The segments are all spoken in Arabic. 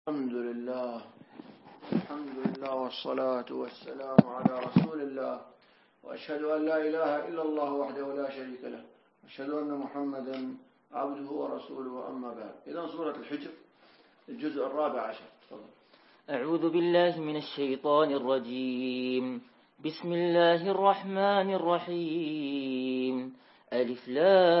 الحمد لله والصلاة والسلام على رسول الله، وأشهد أن لا إله إلا الله وحده لا شريك له، وأشهد أن محمدا عبده ورسوله، أما بعد. إذن سورة الحجر الجزء 14. تفضل. أعوذ بالله من الشيطان الرجيم. بسم الله الرحمن الرحيم. ألف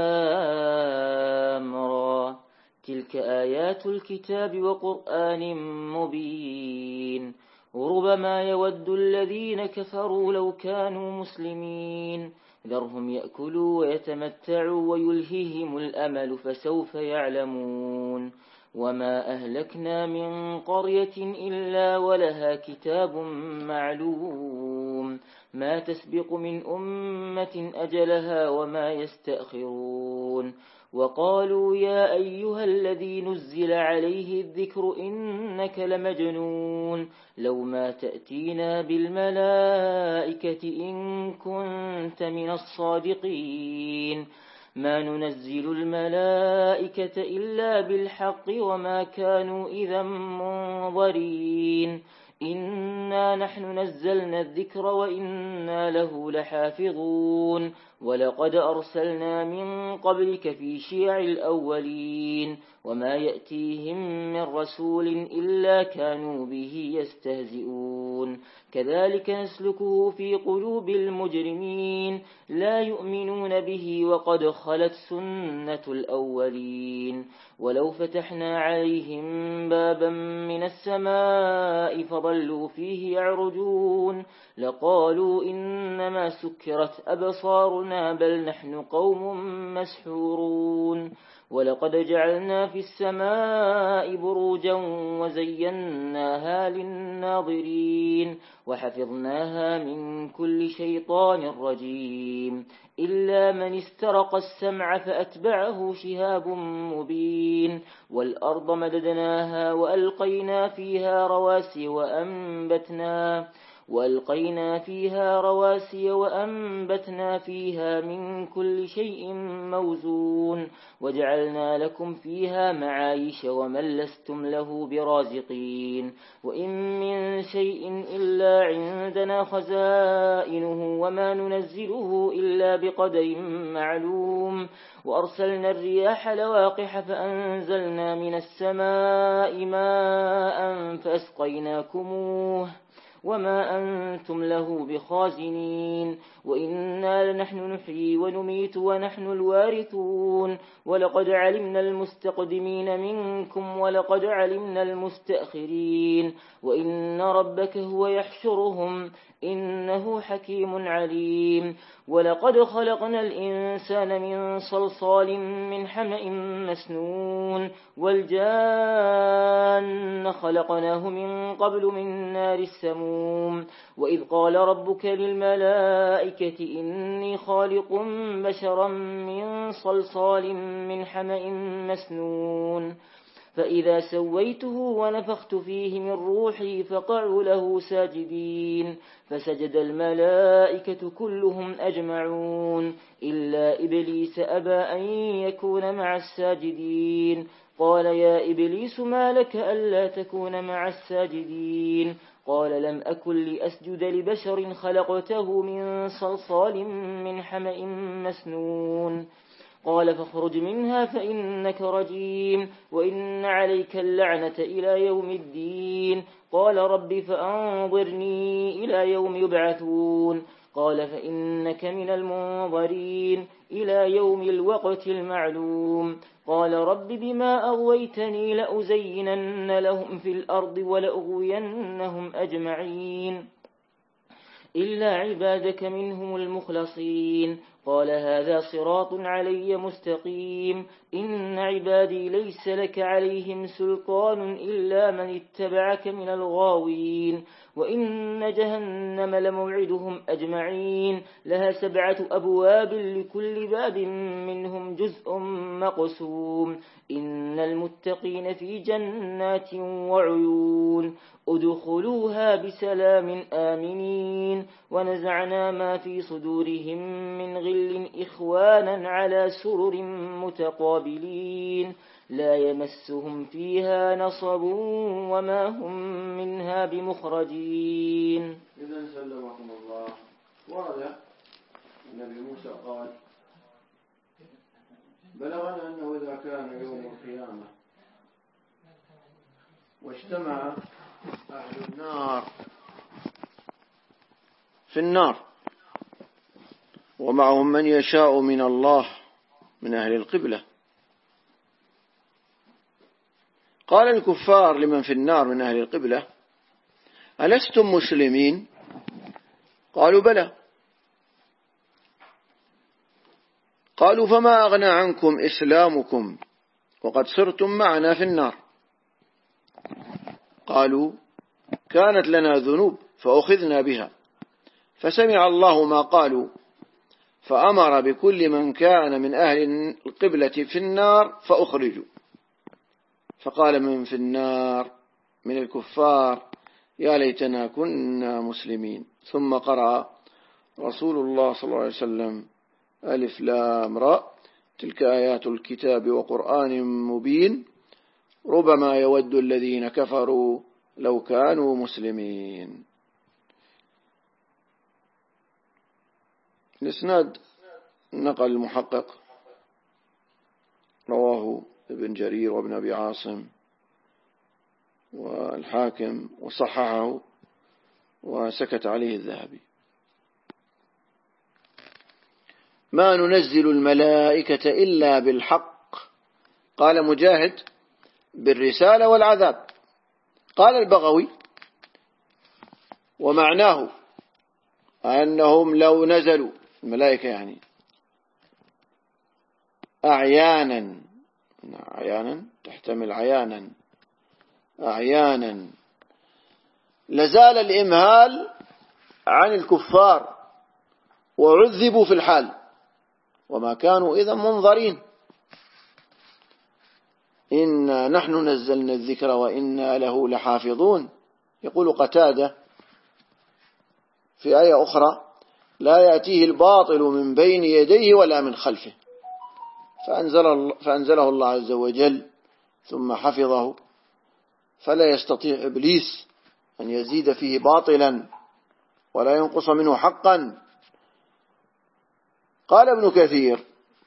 لام را. تلك آيات الكتاب وقرآن مبين. وربما يود الذين كفروا لو كانوا مسلمين. ذرهم يأكلوا ويتمتعوا ويلههم الأمل فسوف يعلمون. وما أهلكنا من قرية إلا ولها كتاب معلوم. ما تسبق من أمة أجلها وما يستأخرون. وقالوا يا أيها الذي نزل عليه الذكر إنك لمجنون. لو ما تأتينا بالملائكة إن كنت من الصادقين. ما ننزل الملائكة إلا بالحق وما كانوا إذا منظرين. إنا نحن نزلنا الذكر وإنا له لحافظون. ولقد أرسلنا من قبلك في شيع الأولين. وما يأتيهم من رسول إلا كانوا به يستهزئون. كذلك نسلكه في قلوب المجرمين. لا يؤمنون به وقد خلت سنة الأولين. ولو فتحنا عليهم بابا من السماء فظلوا فيه يعرجون لقالوا إنما سكرت أبصارنا بل نحن قوم مسحورون. ولقد جعلنا في السماء بروجا وزيناها للناظرين وحفظناها من كل شيطان رجيم إلا من استرق السمع فأتبعه شهاب مبين. والأرض مددناها وألقينا فيها رواسي وأنبتنا فيها من كل شيء موزون. وجعلنا لكم فيها معايش ومن لستم له برازقين. وإن من شيء إلا عندنا خزائنه وما ننزله إلا بقدر معلوم. وأرسلنا الرياح لواقح فأنزلنا من السماء ماء فأسقيناكموه وما أنتم له بخازنين. وإنا لنحن نحيي ونميت ونحن الوارثون. ولقد علمنا المستقدمين منكم ولقد علمنا المستأخرين. وإن ربك هو يحشرهم إنه حكيم عليم. ولقد خلقنا الإنسان من صلصال من حمأ مسنون. والجان خلقناه من قبل من نار السموم. وإذ قال ربك للملائكة إني خالق بشرا من صلصال من حمأ مسنون. فإذا سويته ونفخت فيه من روحي فقعوا له ساجدين. فسجد الملائكة كلهم أجمعون إلا إبليس أبى أن يكون مع الساجدين. قال يا إبليس ما لك ألا تكون مع الساجدين؟ قال لم أكن لأسجد لبشر خلقته من صلصال من حمأ مسنون. قال فاخرج منها فإنك رجيم وإن عليك اللعنة إلى يوم الدين. قال رب فأنظرني إلى يوم يبعثون. قال فإنك من المنظرين إلى يوم الوقت المعلوم. قال رب بما أغويتني لأزينن لهم في الأرض ولأغوينهم أجمعين إلا عبادك منهم المخلصين. قال هذا صراط علي مستقيم. إن عبادي ليس لك عليهم سلطان إلا من اتبعك من الغاوين. وإن جهنم لموعدهم أجمعين. لها 7 أبواب لكل باب منهم جزء مقسوم. إن المتقين في جنات وعيون. ادخلوها بسلام آمنين. ونزعنا ما في صدورهم من غل إخوانا على سرر متقابلين. لا يمسهم فيها نصب وما هم منها بمخرجين. إذن سلمكم الله. ورد النبي موسى قال: بلغنا أنه إذا كان يوم القيامة واجتمع أهل النار في النار ومعهم من يشاء من الله من أهل القبلة، قال الكفار لمن في النار من أهل القبلة: ألستم مسلمين؟ قالوا: بلى. قالوا: فما أغنى عنكم إسلامكم وقد صرتم معنا في النار؟ قالوا: كانت لنا ذنوب فأخذنا بها، فسمع الله ما قالوا فأمر بكل من كان من أهل القبلة في النار فأخرجوا. فقال من في النار من الكفار: يا ليتنا كنا مسلمين. ثم قرأ رسول الله صلى الله عليه وسلم: ألف لام را تلك آيات الكتاب وقرآن مبين ربما يود الذين كفروا لو كانوا مسلمين. الإسناد نقل المحقق، رواه ابن جرير وابن أبي عاصم والحاكم وصححه وسكت عليه الذهبي. ما ننزل الملائكة إلا بالحق. قال مجاهد: بالرسالة والعذاب. قال البغوي: ومعناه أنهم لو نزلوا، الملائكة يعني، أعيانا تحتمل أعيانا لزال الإمهال عن الكفار وعذبوا في الحال وما كانوا إذا منظرين. إنا نحن نزلنا الذكر وإنا له لحافظون. يقول قتادة في آية أخرى: لا يأتيه الباطل من بين يديه ولا من خلفه. فأنزله الله عز وجل ثم حفظه، فلا يستطيع إبليس أن يزيد فيه باطلا ولا ينقص منه حقا. قال ابن كثير: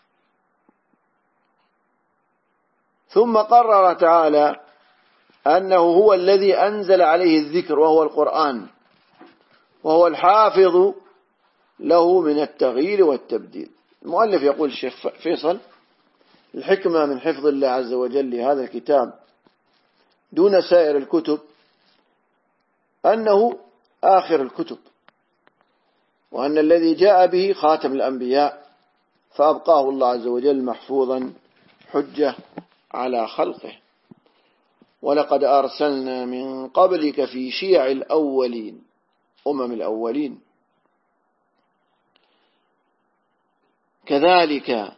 ثم قرر تعالى أنه هو الذي أنزل عليه الذكر وهو القرآن، وهو الحافظ له من التغيير والتبديل. المؤلف يقول الشيخ فيصل: الحكمة من حفظ الله عز وجل لهذا الكتاب دون سائر الكتب أنه آخر الكتب، وأن الذي جاء به خاتم الأنبياء، فأبقاه الله عز وجل محفوظا حجة على خلقه. ولقد أرسلنا من قبلك في شيع الأولين، الأولين، كذلك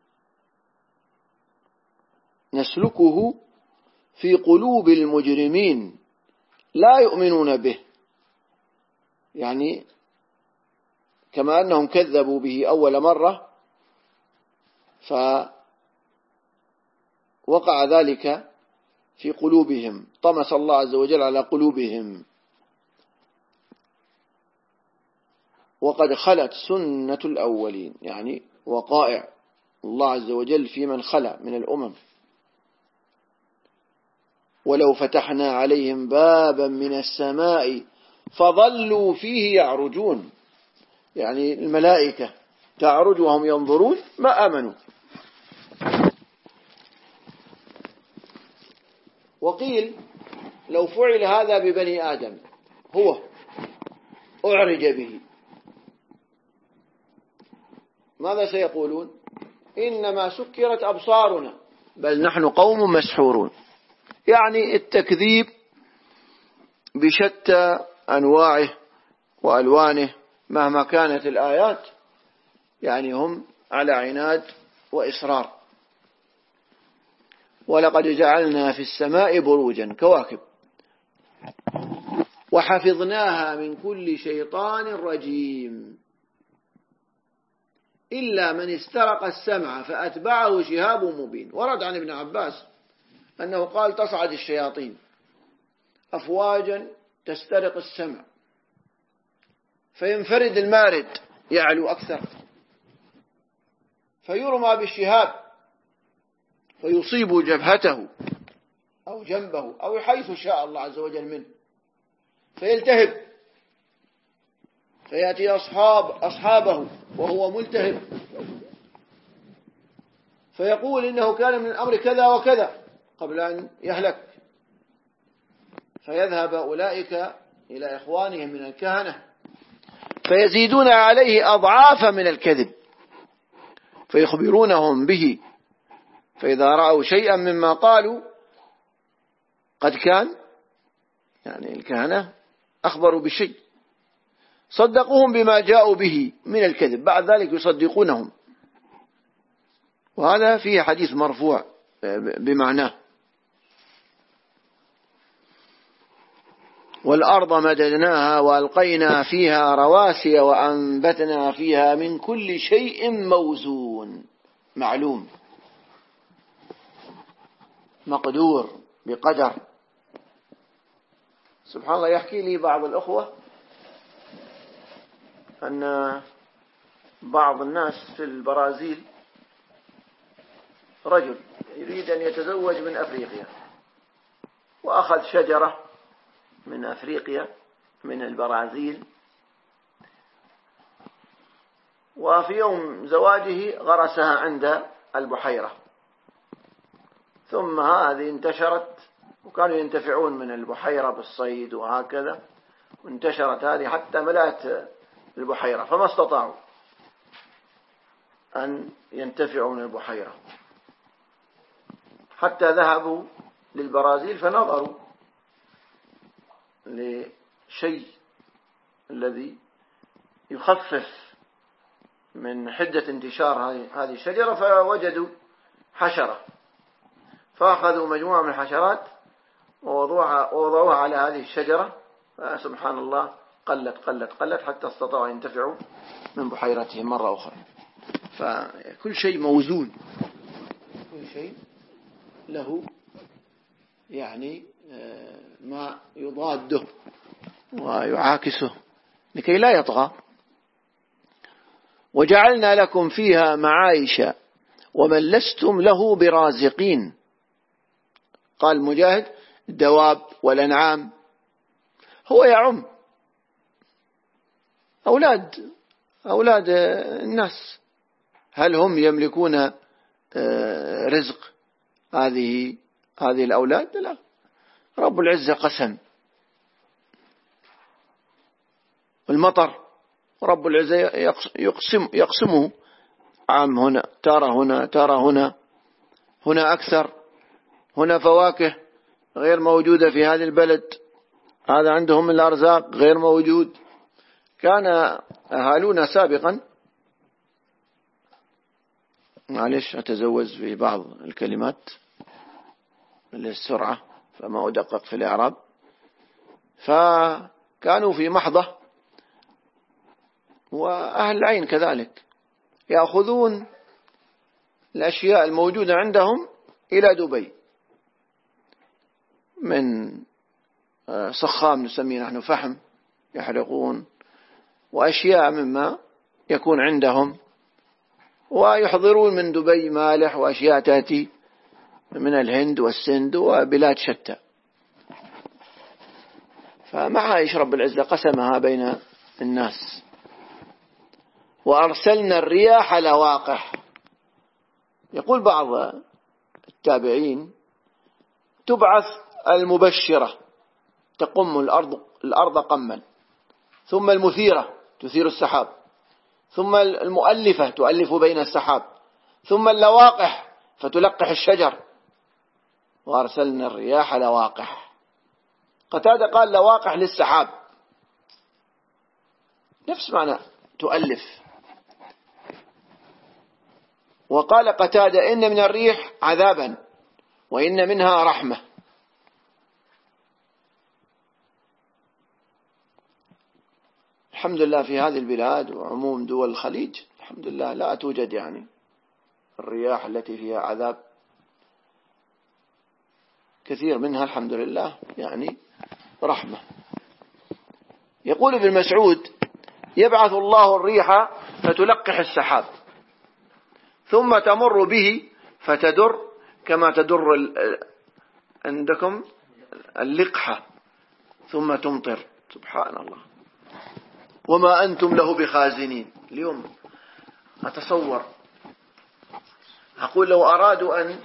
نسلكه في قلوب المجرمين لا يؤمنون به. يعني كما أنهم كذبوا به أول مرة فوقع ذلك في قلوبهم، طمس الله عز وجل على قلوبهم. وقد خلت سنة الأولين، يعني وقائع الله عز وجل في من خلى من الأمم. ولو فتحنا عليهم بابا من السماء فظلوا فيه يعرجون، يعني الملائكة تعرج وهم ينظرون ما آمنوا. وقيل لو فعل هذا ببني آدم، هو أعرج به، ماذا سيقولون؟ إنما سكرت أبصارنا بل نحن قوم مسحورون. يعني التكذيب بشتى أنواعه وألوانه مهما كانت الآيات، يعني هم على عناد وإصرار. ولقد جعلنا في السماء بروجا كواكب وحفظناها من كل شيطان رجيم. إلا من استرق السمع فأتبعه شهاب مبين. ورد عن ابن عباس أنه قال تصعد الشياطين أفواجا تسترق السمع، فينفرد المارد يعلو أكثر فيرمى بالشهاب فيصيب جبهته أو جنبه أو حيث شاء الله عز وجل منه، فيلتهب فيأتي أصحابه وهو ملتهب فيقول إنه كان من الأمر كذا وكذا قبل أن يهلك، فيذهب أولئك إلى إخوانهم من الكهنة فيزيدون عليه أضعافا من الكذب فيخبرونهم به، فإذا رأوا شيئا مما قالوا قد كان، يعني الكهنة أخبروا بشيء، صدقوهم بما جاءوا به من الكذب، بعد ذلك يصدقونهم. وهذا فيه حديث مرفوع بمعناه. والأرض مددناها وألقينا فيها رواسي وأنبتنا فيها من كل شيء موزون، معلوم مقدور بقدر. سبحان الله، يحكي لي بعض الأخوة أن بعض الناس في البرازيل رجل يريد أن يتزوج من أفريقيا، وأخذ شجرة من أفريقيا من البرازيل، وفي يوم زواجه غرسها عند البحيرة، ثم هذه انتشرت وكانوا ينتفعون من البحيرة بالصيد وهكذا، وانتشرت هذه حتى ملأت البحيرة، فما استطاعوا أن ينتفعوا من البحيرة حتى ذهبوا للبرازيل فنظروا لشيء الذي يخفف من حدة انتشار هذه الشجرة، فوجدوا حشرة، فأخذوا مجموعة من الحشرات ووضعوها على هذه الشجرة، فسبحان الله قلت حتى استطاعوا أن ينتفعوا من بحيرتهم مرة أخرى. فكل شيء موزون، كل شيء له يعني ما يضاده ويعاكسه لكي لا يطغى. وجعلنا لكم فيها معايش ومن لستم له برازقين. قال مجاهد الدواب والأنعام، هو يعم أولاد الناس، هل هم يملكون رزق هذه الأولاد؟ لا، رب العزة قسم. المطر رب العزة يقسمه، عام هنا ترى هنا أكثر، هنا فواكه غير موجودة في هذه البلد، هذا عندهم الأرزاق غير موجود. كان أهالونا سابقا، معلش أتزوج في بعض الكلمات للسرعة فما أدقق في الإعراب، فكانوا في محضة، وأهل العين كذلك يأخذون الأشياء الموجودة عندهم إلى دبي، من صخام نسميه نحن فحم يحرقون، وأشياء مما يكون عندهم، ويحضرون من دبي مالح وأشياء تأتي من الهند والسند وبلاد شتى. فمعايش رب العزة قسمها بين الناس. وأرسلنا الرياح لواقح. يقول بعض التابعين تبعث المبشرة تقم الأرض قما، ثم المثيرة تثير السحاب، ثم المؤلفة تؤلف بين السحاب، ثم اللواقح فتلقح الشجر. وأرسلنا الرياح لواقح. قتادة قال لواقح للسحاب، نفس معنى تؤلف. وقال قتادة إن من الريح عذابا وإن منها رحمة. الحمد لله في هذه البلاد وعموم دول الخليج الحمد لله لا توجد يعني الرياح التي فيها عذاب، كثير منها الحمد لله يعني رحمة. يقول ابن مسعود: يبعث الله الريح فتلقح السحاب ثم تمر به فتدر كما تدر عندكم اللقحة ثم تمطر. سبحان الله. وما أنتم له بخازنين. اليوم أتصور، أقول لو أرادوا أن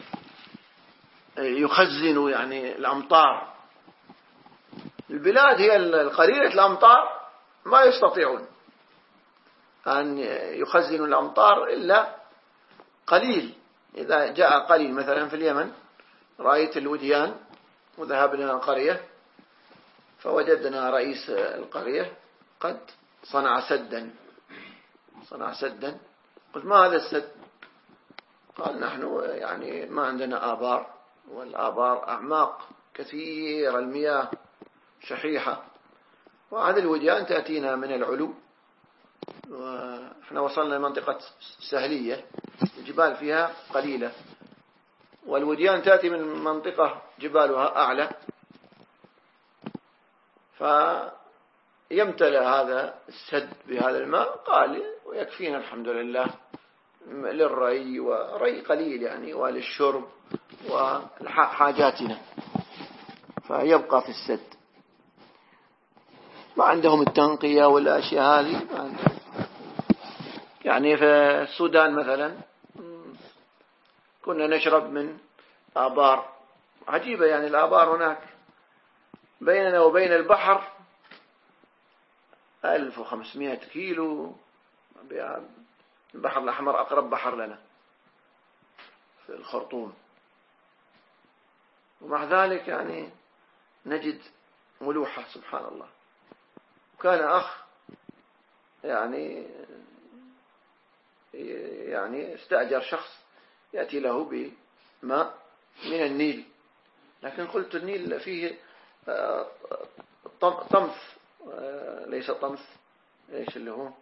يخزنوا يعني الأمطار، البلاد هي القليلة الأمطار ما يستطيعون أن يخزنوا الأمطار إلا قليل. إذا جاء قليل مثلا في اليمن، رأيت الوديان وذهبنا القرية فوجدنا رئيس القرية قد صنع سدا. قلت: ما هذا السد؟ قال: نحن يعني ما عندنا آبار، والآبار أعماق كثير، المياه شحيحة، وهذه الوديان تأتينا من العلو، وإحنا وصلنا لمنطقة سهلية الجبال فيها قليلة، والوديان تأتي من منطقة جبالها أعلى، فيمتلئ هذا السد بهذا الماء. قال: ويكفينا الحمد لله للري، وري قليل يعني، وللشرب وحاجاتنا، فيبقى في السد. ما عندهم التنقية والأشياء هذه، ما عندهم. يعني في السودان مثلا كنا نشرب من آبار عجيبة، يعني الآبار هناك بيننا وبين البحر 1500 كيلو. البحر الأحمر أقرب بحر لنا في الخرطوم، ومع ذلك يعني نجد ملوحة. سبحان الله. وكان أخ يعني استأجر شخص يأتي له بماء من النيل، لكن قلت: النيل فيه طمث، ليس طمث، ايش اللي هو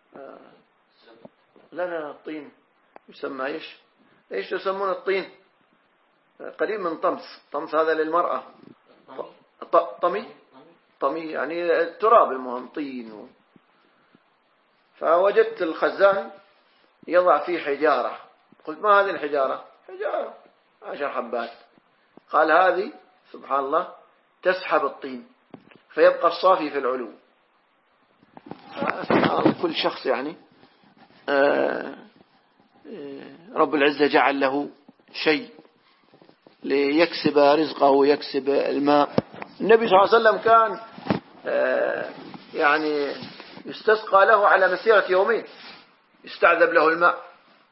لا الطين يسمى ايش يسمون الطين؟ قريب من طمث هذا للمرأة. طمي يعني التراب، المهم طين. فوجدت الخزان يضع فيه حجارة. قلت: ما هذه الحجارة؟ حجارة 10 حبات. قال: هذه سبحان الله تسحب الطين فيبقى الصافي في العلو. كل شخص يعني رب العزة جعل له شيء ليكسب رزقه ويكسب الماء. النبي صلى الله عليه وسلم كان يعني يستسقى له على مسيرة يومين، يستعذب له الماء.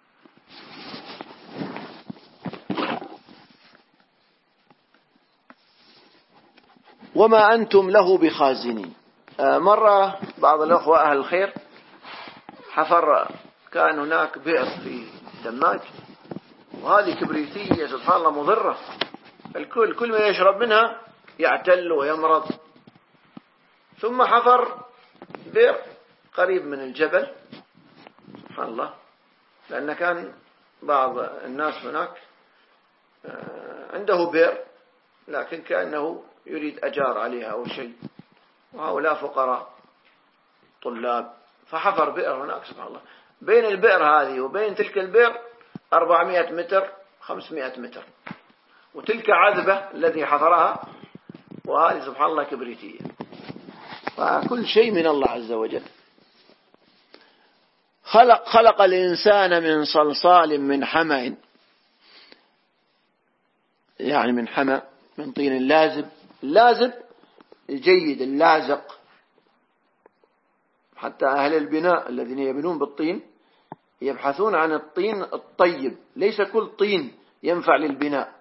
وما أنتم له بخازنين. مرة بعض الأخوة أهل الخير حفر، كان هناك بئر في دماج، وهذه كبريتية سبحان الله مضرة، كل ما يشرب منها يعتل ويمرض. ثم حفر بئر قريب من الجبل، سبحان الله، لأن كان بعض الناس هناك عنده بئر لكن كأنه يريد أجار عليها أو شيء، وهؤلاء فقراء طلاب، فحفر بئر هناك. سبحان الله، بين البئر هذه وبين تلك البئر 400 متر 500 متر، وتلك عذبة الذي حفرها، وهذه سبحان الله كبريتية. فكل شيء من الله عز وجل. خلق الإنسان من صلصال من حمأ، يعني من حمأ، من طين لازب الجيد اللازق. حتى أهل البناء الذين يبنون بالطين يبحثون عن الطين الطيب، ليس كل طين ينفع للبناء.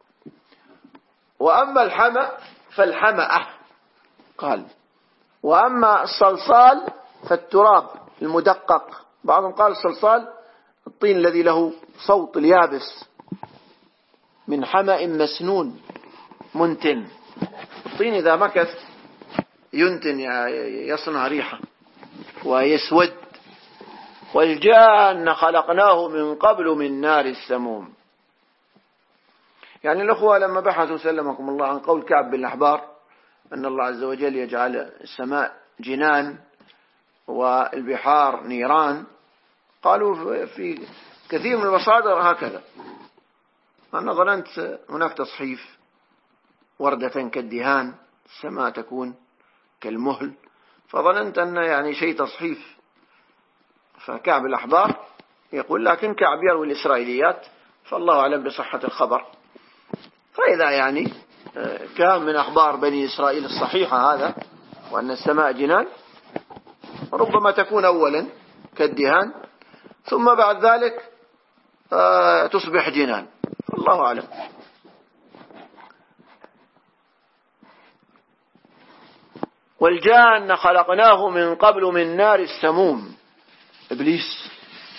وأما الحمأ فالحمأة قال، وأما الصلصال فالتراب المدقق. بعضهم قال الصلصال الطين الذي له صوت اليابس، من حمأ مسنون منتن. الطين إذا مكث ينتن، يصنع ريحة ويسود والجان خلقناه من قبل من نار السموم. يعني الأخوة لما بحثوا سلمكم الله عن قول كعب بن الأحبار أن الله عز وجل يجعل السماء جنان والبحار نيران، قالوا في كثير من المصادر هكذا. أنا ظننت هناك تصحيف وردة كالدهان، السماء تكون كالمهل، فظننت أن يعني شيء تصحيف. فكعب الأحبار يقول، لكن كعب يروي الإسرائيليات فالله أعلم بصحة الخبر. فإذا يعني كان من أخبار بني إسرائيل الصحيحة هذا، وأن السماء جنان، ربما تكون أولا كالدهان ثم بعد ذلك تصبح جنان، الله أعلم. والجان خلقناه من قبل من نار السموم. إبليس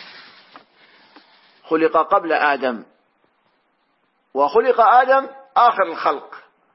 خلق قبل آدم، وخلق آدم آخر الخلق،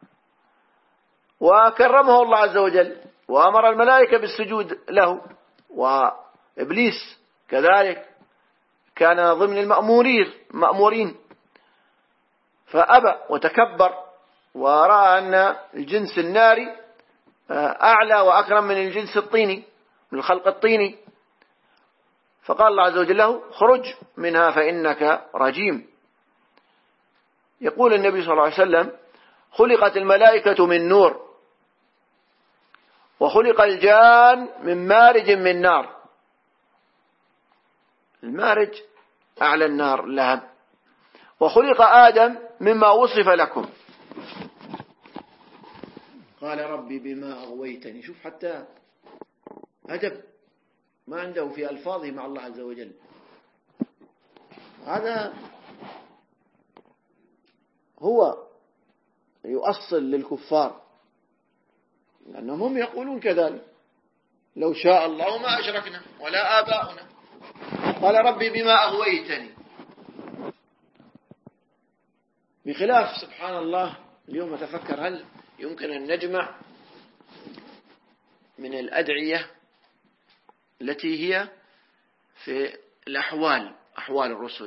وكرمه الله عز وجل وأمر الملائكة بالسجود له، وإبليس كذلك كان ضمن المأمورين فأبى وتكبر، ورأى أن الجنس الناري أعلى وأكرم من الجنس الطيني، من الخلق الطيني، فقال الله عز وجل له: خرج منها فإنك رجيم. يقول النبي صلى الله عليه وسلم: خلقت الملائكة من نور، وخلق الجان من مارج من نار. المارج أعلى النار اللهب. وخلق آدم مما وصف لكم. قال: ربي بما أغويتني. شوف حتى أدب ما عنده في ألفاظه مع الله عز وجل. هذا هو يؤصل للكفار، لأنهم هم يقولون كذلك: لو شاء الله ما أشركنا ولا آباؤنا. قال: ربي بما أغويتني. بخلاف سبحان الله، اليوم أتفكر هل يمكن أن نجمع من الأدعية التي هي في أحوال الرسل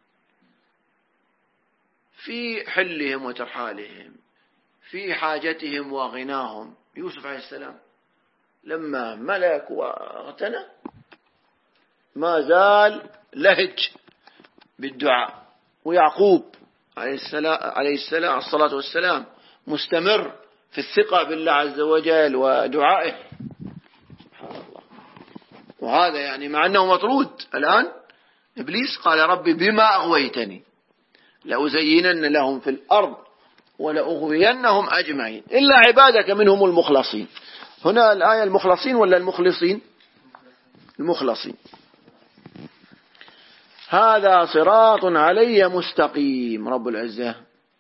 في حلهم وترحالهم، في حاجتهم وغناهم. يوسف عليه السلام لما ملك واغتنى ما زال لهج بالدعاء، ويعقوب عليه الصلاة والسلام مستمر في الثقة بالله عز وجل ودعائه. سبحان الله. وهذا يعني مع أنه مطرود الآن. إبليس قال: ربي بما أغويتني لأزينن لهم في الأرض ولأغوينهم أجمعين إلا عبادك منهم المخلصين. هنا الآية المخلصين ولا المخلصين؟ المخلصين. هذا صراط علي مستقيم. رب العزة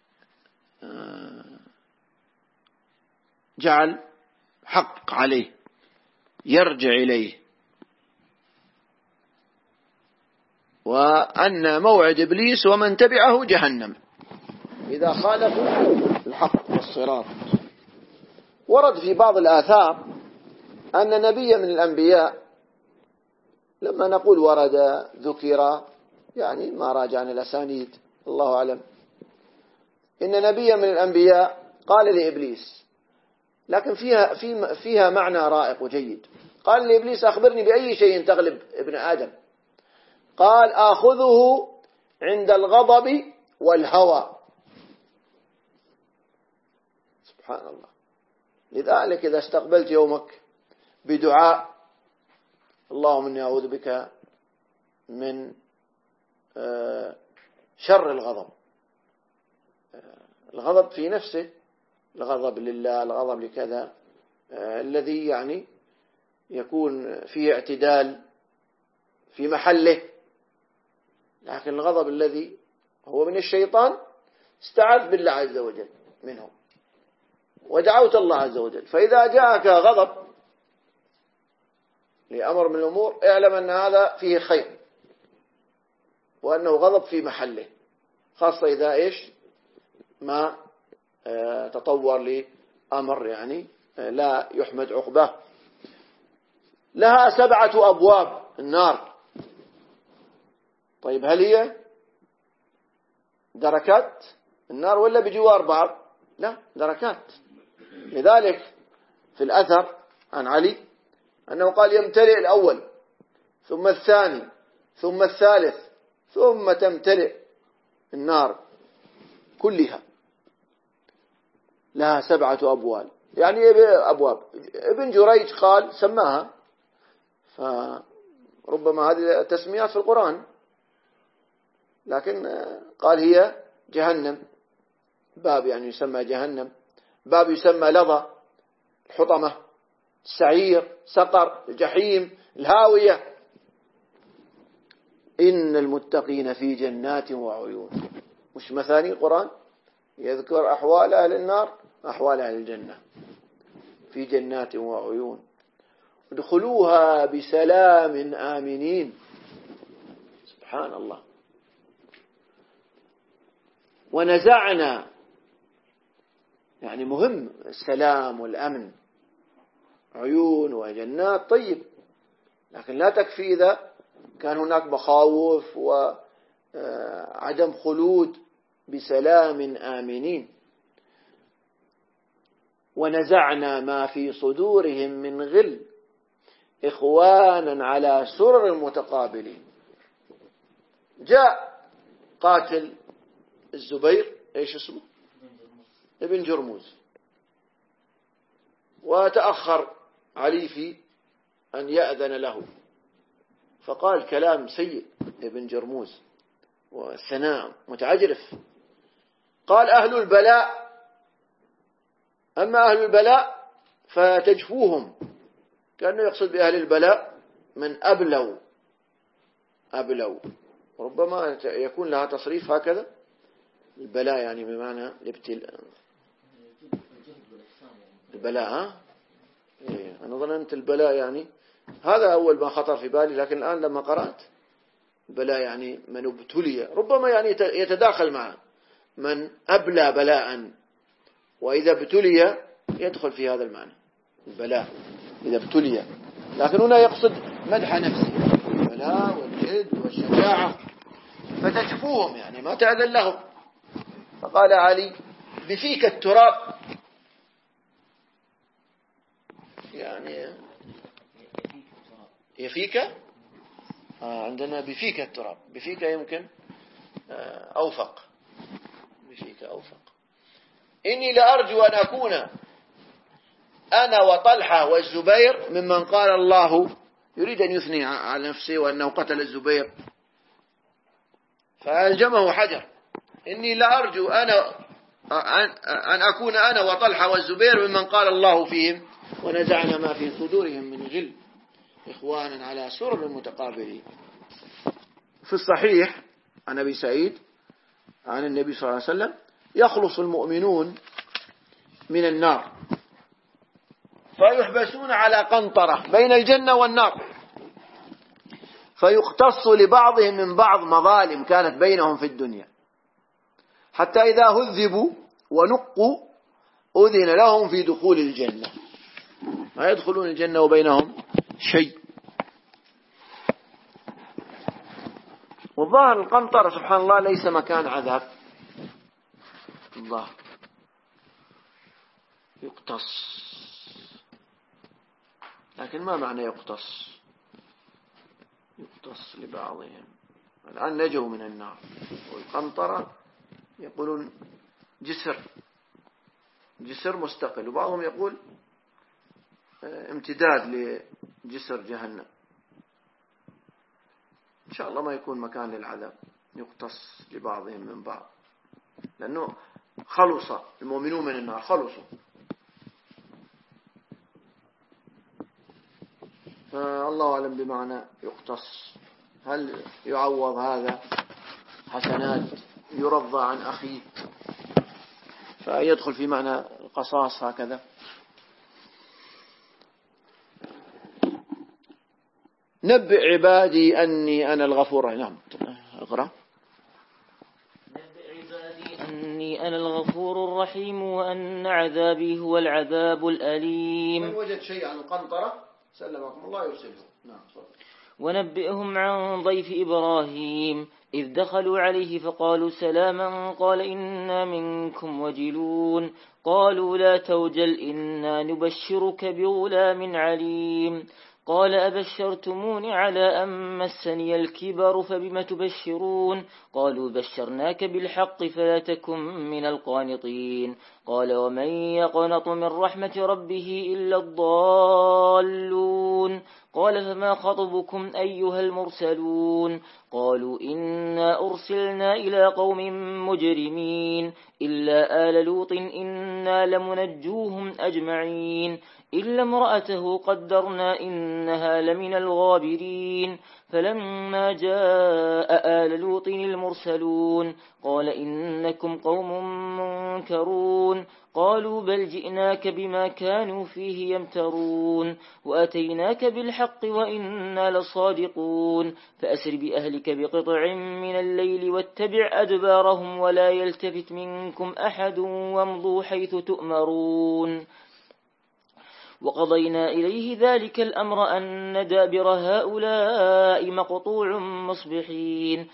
جعل حق عليه يرجع إليه، وأن موعد إبليس ومن تبعه جهنم إذا خالفوا الحق والصراط. ورد في بعض الآثار أن نبي من الأنبياء، لما نقول ورد ذكر يعني ما راجعنا الأسانيد الله أعلم، إن نبي من الأنبياء قال لإبليس، لكن فيها معنى رائق وجيد. قال لإبليس: أخبرني بأي شيء تغلب ابن آدم. قال: آخذه عند الغضب والهوى. سبحان الله. لذلك إذا استقبلت يومك بدعاء: اللهم إني أعوذ بك من شر الغضب. الغضب في نفسه، الغضب لله، الغضب لكذا، الذي يعني يكون فيه اعتدال في محله. لكن الغضب الذي هو من الشيطان استعذ بالله عز وجل منه ودعوت الله عز وجل. فإذا جاءك غضب لأمر من الأمور اعلم أن هذا فيه خير، وأنه غضب في محله، خاصة إذا ما تطور لأمر يعني لا يحمد عقباه. لها 7 أبواب النار، طيب هل هي دركات النار ولا بجوار بعض؟ لا، دركات. لذلك في الأثر عن علي أنه قال يمتلئ الأول ثم الثاني ثم الثالث ثم تمتلئ النار كلها، لها 7 أبواب. يعني أبواب. ابن جريج قال سماها، فربما هذه تسميات في القرآن، لكن قال هي جهنم، باب يعني يسمى جهنم، باب يسمى لظى، الحطمة، السعير، سقر، الجحيم، الهاوية. إن المتقين في جنات وعيون. مش مثاني القرآن يذكر أحوال أهل النار، أحوال أهل الجنة، في جنات وعيون ادخلوها بسلام آمنين. سبحان الله. ونزعنا، يعني مهم السلام والأمن، عيون وجنات طيب، لكن لا تكفي إذا كان هناك مخاوف وعدم خلود. بسلام آمنين. ونزعنا ما في صدورهم من غل إخوانا على سرر متقابلين. جاء قاتل الزبير، ايش اسمه؟ ابن جرموز، وتأخر علي في أن يأذن له، فقال كلام سيء ابن جرموز والثناء متعجرف. قال أهل البلاء، أما أهل البلاء فتجفوهم، كأنه يقصد بأهل البلاء من أبلوا. ربما يكون لها تصريف هكذا، البلاء يعني بمعنى البلاء. إيه، أنا ظننت البلاء يعني هذا أول ما خطر في بالي، لكن الآن لما قرأت البلاء يعني من ابتلي، ربما يعني يتداخل معه من أبلى بلاء، وإذا ابتلي يدخل في هذا المعنى البلاء إذا ابتلي، لكن هنا يقصد مدح نفسه، البلاء والجد والشجاعة، فتجفوهم يعني ما تأذن لهم. فقال علي بفيك التراب، يعني يفيك عندنا بفيك التراب، بفيك يمكن أوفق، بفيك أوفق. إني لأرجو أن أكون أنا وطلحة والزبير ممن قال الله، يريد أن يثني على نفسه وأنه قتل الزبير فألجمه حجر. إني لأرجو أن أكون أنا وطلحة والزبير ممن قال الله فيهم ونزعنا ما في صدورهم من غل إخوانا على سرر متقابلين. في الصحيح عن أبي سعيد عن النبي صلى الله عليه وسلم يخلص المؤمنون من النار فيحبسون على قنطرة بين الجنة والنار، فيقتص لبعضهم من بعض مظالم كانت بينهم في الدنيا، حتى إذا هذبوا ونقوا أذن لهم في دخول الجنة، ما يدخلون الجنة وبينهم شيء. والظاهر القنطرة سبحان الله ليس مكان عذاب، الله يقتص، لكن ما معنى يقتص؟ يقتص لبعضهم. الآن نجوا من النار، والقنطرة يقولون جسر مستقل، وبعضهم يقول امتداد لجسر جهنم. إن شاء الله ما يكون مكان للعذاب، يقتص لبعضهم من بعض، لأنه خلص المؤمنون من النار، خلصوا. فالله أعلم بمعنى يقتص، هل يعوض هذا حسنات يرضى عن أخيه فيدخل في معنى القصاص هكذا. نبئ عبادي أني أنا الغفور. نعم اقرأ. نبئ عبادي أني أنا الغفور الرحيم وأن عذابي هو العذاب الأليم. من وجد شيء عن القنطرة سلمكم الله يرسله. نعم. ونبئهم عن ضيف إبراهيم إذ دخلوا عليه فقالوا سلاما قال إنا منكم وجلون قالوا لا توجل إنا نبشرك بغلام عليم قال أبشرتموني على أن مسني الكبر فبم تبشرون قالوا بشرناك بالحق فلا تكن من القانطين قال ومن يقنط من رحمة ربه إلا الضالون قال فما خطبكم أيها المرسلون قالوا إنا أرسلنا إلى قوم مجرمين إلا آل لوط إنا لمنجوهم أجمعين إلا امرأته قدرنا إنها لمن الغابرين فلما جاء آل لوط المرسلون قال إنكم قوم منكرون قالوا بل جئناك بما كانوا فيه يمترون وأتيناك بالحق وإنا لصادقون فأسر بأهلك بقطع من الليل واتبع أدبارهم ولا يلتفت منكم أحد وامضوا حيث تؤمرون وقضينا إليه ذلك الأمر أن دابر هؤلاء مقطوع مصبحين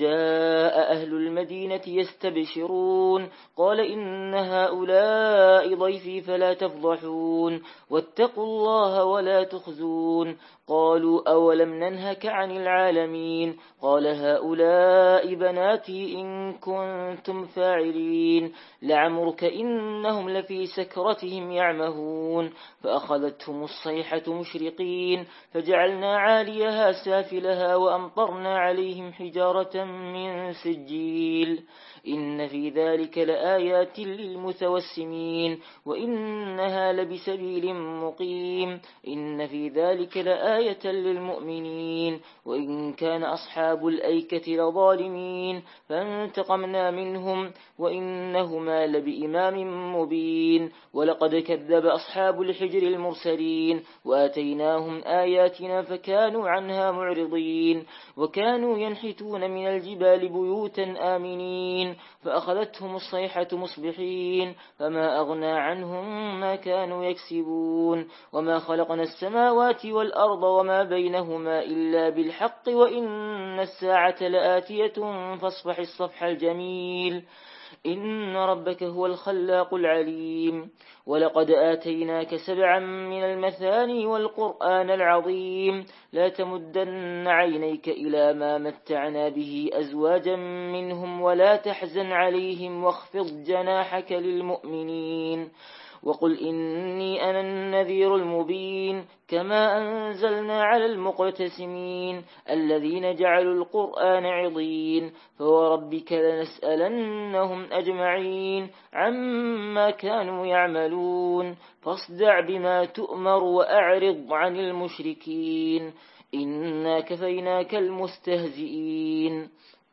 وجاء أهل المدينة يستبشرون قال إن هؤلاء ضيفي فلا تفضحون واتقوا الله ولا تخزون قالوا أولم ننهك عن العالمين قال هؤلاء بناتي إن كنتم فاعلين لعمرك إنهم لفي سكرتهم يعمهون فأخذتهم الصيحة مشرقين فجعلنا عاليها سافلها وأمطرنا عليهم حجارة من سجيل إن في ذلك لآيات للمتوسمين وإنها لبسبيل مقيم إن في ذلك لآية للمؤمنين وإن كان أصحاب الأيكة لظالمين فانتقمنا منهم وإنهما لبإمام مبين ولقد كذب أصحاب الحجر المرسلين وآتيناهم آياتنا فكانوا عنها معرضين وكانوا ينحتون من الجبال بيوتا آمنين فأخذتهم الصيحة مصبحين فما أغنى عنهم ما كانوا يكسبون وما خلقنا السماوات والأرض وما بينهما إلا بالحق وإن الساعة لآتية فاصفح الصفح الجميل إن ربك هو الخلاق العليم ولقد آتيناك 7 من المثاني والقرآن العظيم لا تمدن عينيك إلى ما متعنا به أزواجا منهم ولا تحزن عليهم واخفض جناحك للمؤمنين وقل إني أنا النذير المبين كما أنزلنا على المقتسمين الذين جعلوا القرآن عضين فوربك لنسألنهم أجمعين عما كانوا يعملون فاصدع بما تؤمر وأعرض عن المشركين إنا كفيناك المستهزئين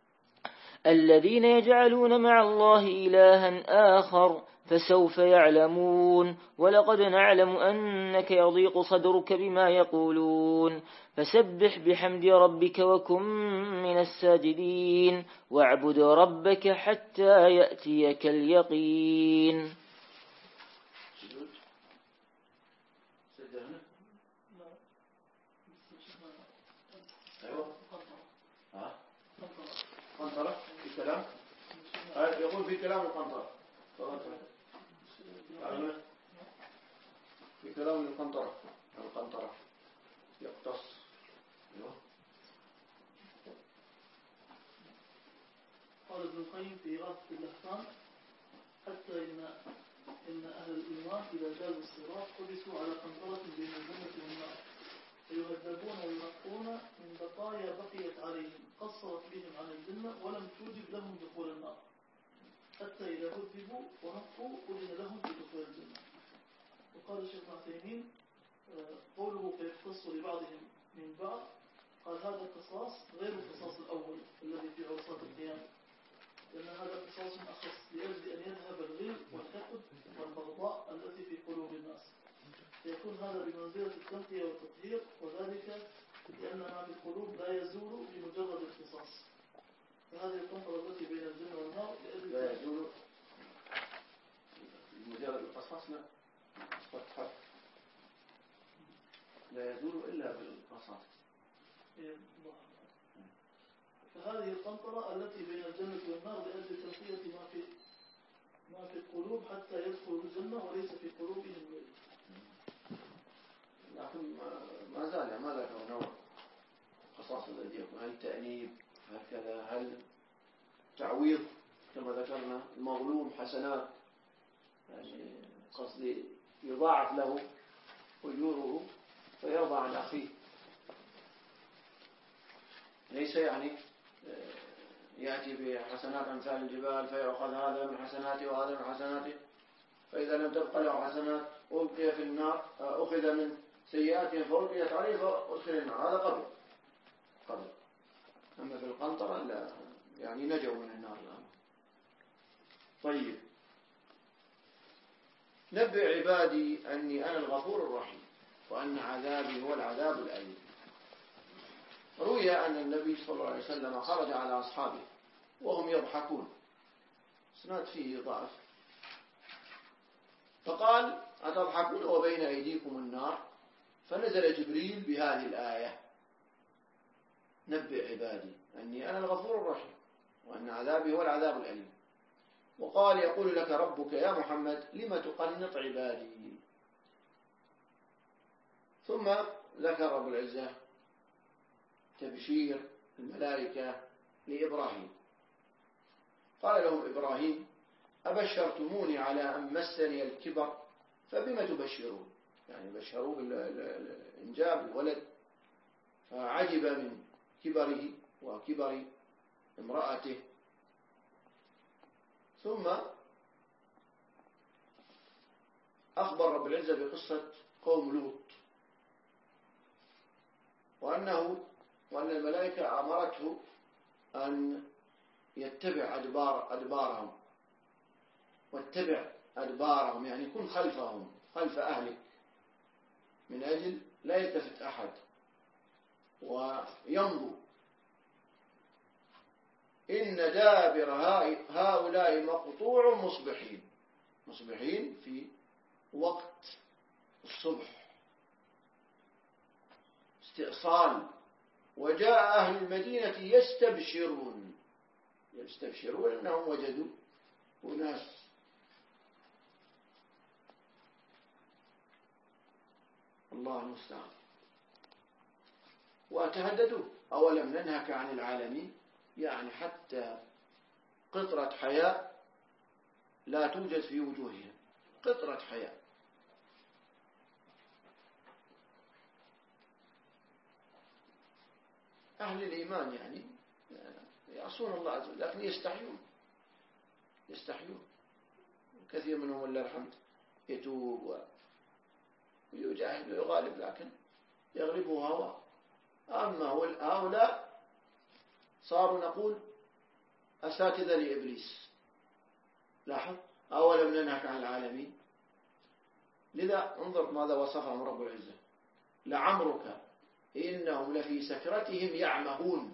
الذين يجعلون مع الله إلها آخر فسوف يعلمون ولقد نعلم أنك يضيق صدرك بما يقولون فسبح بحمد ربك وكن من الساجدين واعبد ربك حتى يأتيك اليقين. يقول في كلام القنطرة في كلام القنطرة يقتص قال ابن القيم في إغاثة اللهفان حتى إن أهل الإيمان إذا جازوا الصراط حبسوا على قنطرة بين الجنة والنار فيهذبون وينقون من بقايا بقيت عليهم قصرت بهم عن الجنة ولم توجب لهم دخول النار حتى إذا هذبوا ونقوا أذن لهم في دخول الجنة. وقال الشيخ عثيمين قوله فيختص لبعضهم من بعض قال هذا القصاص غير القصاص الأول الذي في عرصات القيامة لأن هذا قصاص أخص لأجل أن يذهب الغل والحقد والبغضاء التي في قلوب الناس فيكون هذا بمنزلة التنقية والتطهير وذلك لأن ما في القلوب لا يزول بمجرد القصاص فهذه القنطرة التي بين الجنة والنار لا يزول بمجرد القصاص لا يزول إلا بالقصاص فهذه القنطرة التي بين الجنة والنار لأجل تنقية ما في القلوب حتى يدخلوا الجنة وليس في قلوبهم غير. لكن ما زال ما ذكر نوع قصاص الذي يكون، هل تأنيب هكذا، هل تعويض كما ذكرنا المظلوم حسنات، يعني قصدي يضاعف له أجوره فيرضى عن أخيه، ليس يعني يأتي بحسنات أمثال الجبال فيأخذ هذا من حسناته وهذا من حسناته، فإذا لم تبق له حسنات ألقي في النار، أخذ من سيئاته فألقيت عليه فأدخل النار، هذا قبل. أما في القنطرة لا، يعني نجوا من النار الآن. طيب، نبئ عبادي أني أنا الغفور الرحيم وأن عذابي هو العذاب الأليم. روي أن النبي صلى الله عليه وسلم خرج على أصحابه وهم يضحكون، اسناد فيه ضعف، فقال: أتضحكون وبين أيديكم النار؟ فنزل جبريل بهذه الآية: نبئ عبادي أني أنا الغفور الرحيم وأن عذابي هو العذاب الأليم. وقال: يقول لك ربك يا محمد لم تقنط عبادي. ثم ذكر رب العزة تبشير الملائكة لإبراهيم، قال لهم إبراهيم: أبشرتموني على أن مسني الكبر فبما تبشرون؟ يعني بشروه بالإنجاب الولد، فعجب من كبره وكبر امرأته. ثم أخبر رب العزة بقصة قوم لوط، وأن الملائكة أمرته أن يتبع أدبارهم، واتبع أدبارهم يعني يكون خلفهم خلف أهلك، من أجل لا يلتفت أحد ويمضوا. إن دابر هؤلاء مقطوع مصبحين في وقت الصبح، استئصال. وجاء أهل المدينة يستبشرون أنهم وجدوا أناس الله المستعان، وتهددوا: أولم ننهك عن العالمين؟ يعني حتى قطرة حياء لا توجد في وجوههم، قطرة حياء. أهل الإيمان يعني يعصون الله عز وجل لكن يستحيون. كثير منهم ولله الحمد يتوب ويجاهد ويغالب، لكن يغلبه هوى. أما هؤلاء صاروا نقول أساتذة لإبليس. لاحظ: أولم ننهك عن العالمين. لذا انظر ماذا وصفهم رب العزة: لعمرك إنهم لفي سكرتهم يعمهون.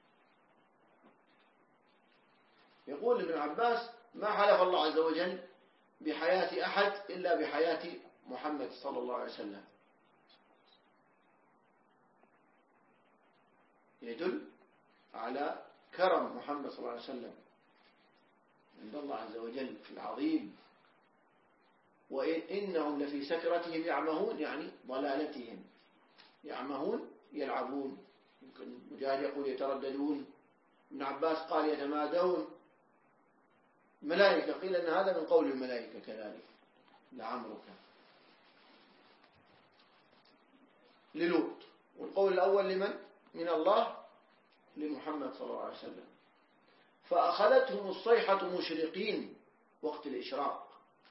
يقول ابن عباس: ما حلف الله عز وجل بحياة أحد إلا بحياة محمد صلى الله عليه وسلم. يدل على كرم محمد صلى الله عليه وسلم عند الله عز وجل العظيم. وإنهم لفي سكرتهم يعمهون يعني ضلالتهم، يعمهون يلعبون، يمكن مجاهد يقول يترددون، ابن عباس قال يتمادون. ملائكة قيل أن هذا من قول الملائكة كذلك. لعمرك للوط، والقول الأول لمن؟ من الله لمحمد صلى الله عليه وسلم. فأخذتهم الصيحة مشرقين وقت الإشراق.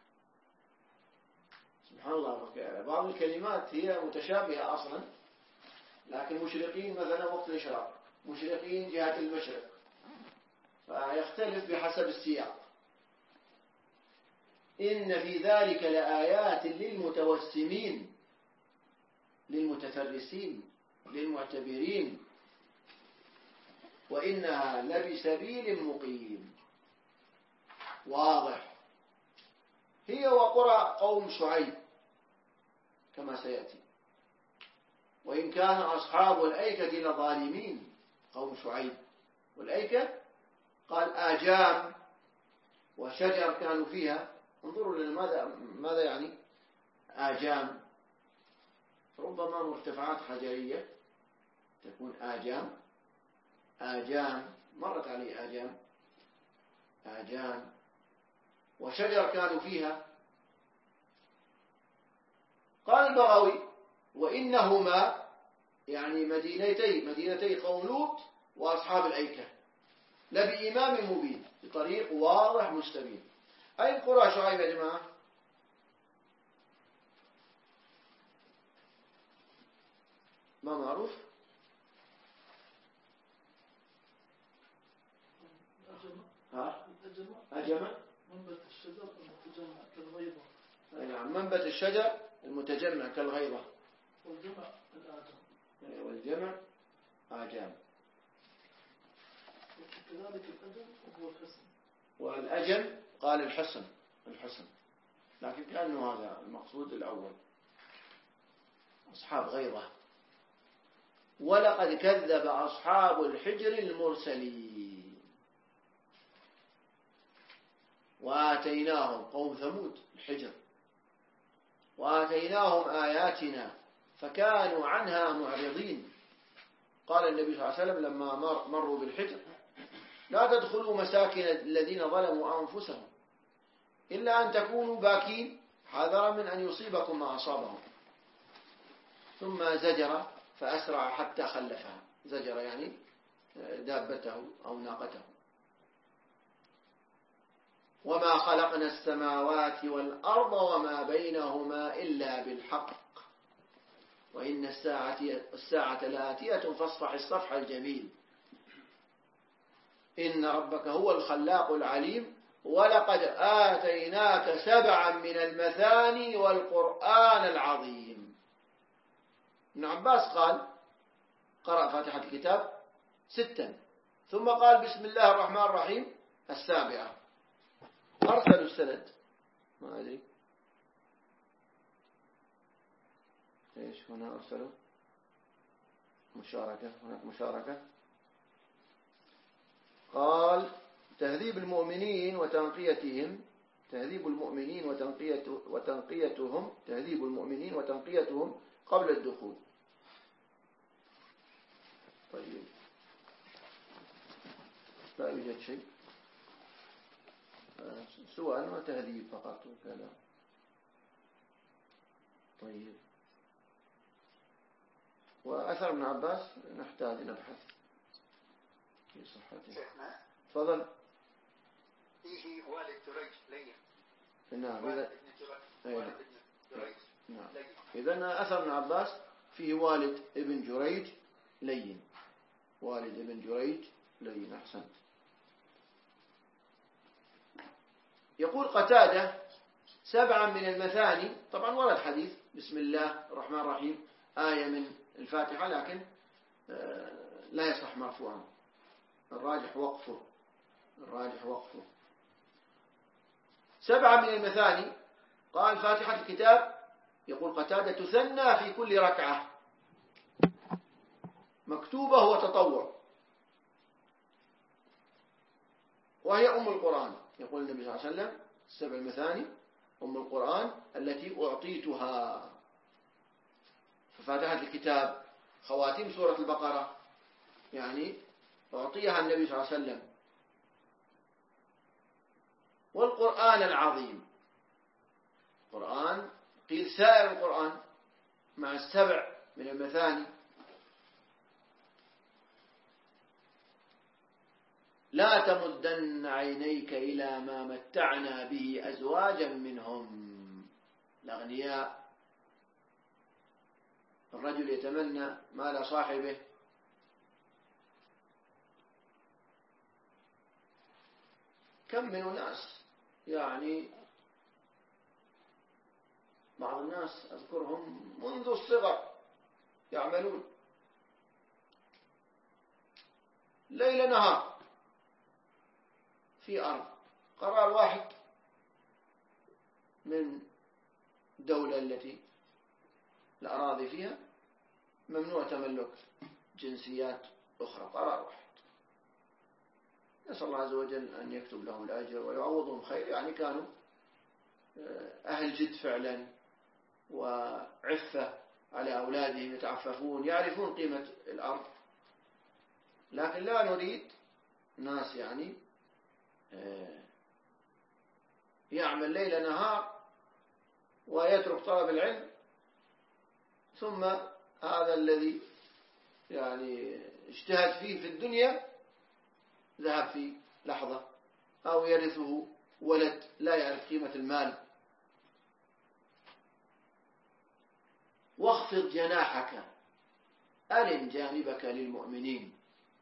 سبحان الله، بعض الكلمات هي متشابهة أصلا، لكن مشرقين مثلا وقت الإشراق، مشرقين جهة المشرق، فيختلف بحسب السياق. إن في ذلك لآيات للمتوسمين، للمتفرسين، للمعتبرين، وإنها لبسبيل مقيم. واضح. هي وقرى قوم شعيب كما سيأتي. وإن كان أصحاب الأيكة لظالمين، قوم شعيب. والأيكة قال آجام وشجر كانوا فيها. انظروا ماذا يعني آجام. ربما مرتفعات حجرية تكون آجام. آجام مرت عليه آجام وشجر كانوا فيها. قال البغوي وإنهما يعني مدينتي قوم لوط وأصحاب الأيكة لبإمام مبين، بطريق واضح مستبين. أي قرى شعيب يا جماعة؟ ما معروف؟ أجمع منبت الشجر المتجمع كالغيضة. نعم، منبت الشجر المتجمع كالغيضة. والجمع الآجام. والجمع آجام. وكذلك الأجم وهو الحسن. والأجم قال الحسن. لكن كأنه هذا المقصود الأول، أصحاب غيظة. ولقد كذب أصحاب الحجر المرسلين وآتيناهم، قوم ثمود الحجر، وآتيناهم آياتنا فكانوا عنها معرضين. قال النبي صلى الله عليه وسلم لما مروا بالحجر لا تدخلوا مساكن الذين ظلموا أنفسهم إلا أن تكونوا باكين حذرا من أن يصيبكم ما أصابهم. ثم زجر فأسرع حتى خلفها. زجر يعني دابته أو ناقته. وما خلقنا السماوات والأرض وما بينهما إلا بالحق وإن الساعة لآتية فاصفح الصفح الجميل إن ربك هو الخلاق العليم ولقد آتيناك 7 من المثاني والقرآن العظيم. ابن عباس قال قرأ فاتحة الكتاب 6 ثم قال بسم الله الرحمن الرحيم 7. أرسلوا السند، ما أدري إيش هنا أرسلوا مشاركة، هناك مشاركة. قال تهذيب المؤمنين وتنقيتهم، تهذيب المؤمنين وتنقيتهم، تهذيب المؤمنين وتنقيتهم قبل الدخول. طيب لا يوجد شيء سواء وتهذيب فقط وكذا. طيب وأثر ابن عباس نحتاج نبحث في صحته. تفضل. فيه والد جريج لين. نعم والد ابن جريج. نعم. إذن أثر ابن عباس فيه والد ابن جريج لين. والد ابن جريج لين. أحسنت. يقول قتادة 7 من المثاني. طبعا ورد حديث بسم الله الرحمن الرحيم آية من الفاتحة لكن لا يصح مرفوعا. الراجح وقفه. 7 من المثاني. قال فاتحة الكتاب يقول قتادة تثنى في كل ركعة، مكتوبة وتطوع، وهي أم القرآن. يقول النبي صلى الله عليه وسلم 7 المثاني أم القرآن التي أعطيتها. ففاتحة الكتاب خواتيم سورة البقرة يعني أعطيها النبي صلى الله عليه وسلم. والقرآن العظيم، القرآن قيل سائر القرآن مع 7 من المثاني. لا تمدن عينيك إلى ما متعنا به أزواجا منهم. الأغنياء، الرجل يتمنى مال صاحبه كم من الناس يعني بعض الناس أذكرهم منذ الصغر يعملون ليل نهار في أرض. قرار واحد من الدولة التي الأراضي فيها ممنوع تملك جنسيات أخرى، قرار واحد. نسأل الله عز وجل أن يكتب لهم الأجر ويعوضهم خير. يعني كانوا أهل جد فعلا وعفة على أولادهم، يتعففون، يعرفون قيمة الأرض. لكن لا نريد ناس يعني يعمل ليل نهار ويترك طلب العلم، ثم هذا الذي يعني اجتهد فيه في الدنيا ذهب في لحظة، أو يرثه ولد لا يعرف قيمة المال. واخفض جناحك ألن جانبك للمؤمنين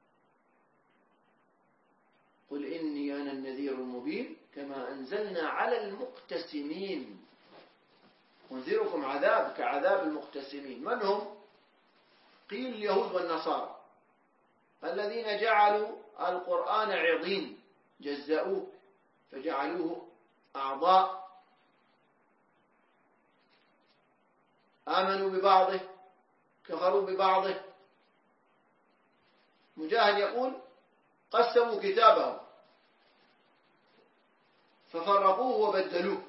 قل إني أنا النذير المبين كما أنزلنا على المقتسمين أنذركم عذاب كعذاب المقتسمين. من هم؟ قيل اليهود والنصارى الذين جعلوا القرآن عضين، جزأوه فجعلوه أعضاء، آمنوا ببعضه كفروا ببعضه. مجاهد يقول قسموا كتابه ففرقوه وبدلوه.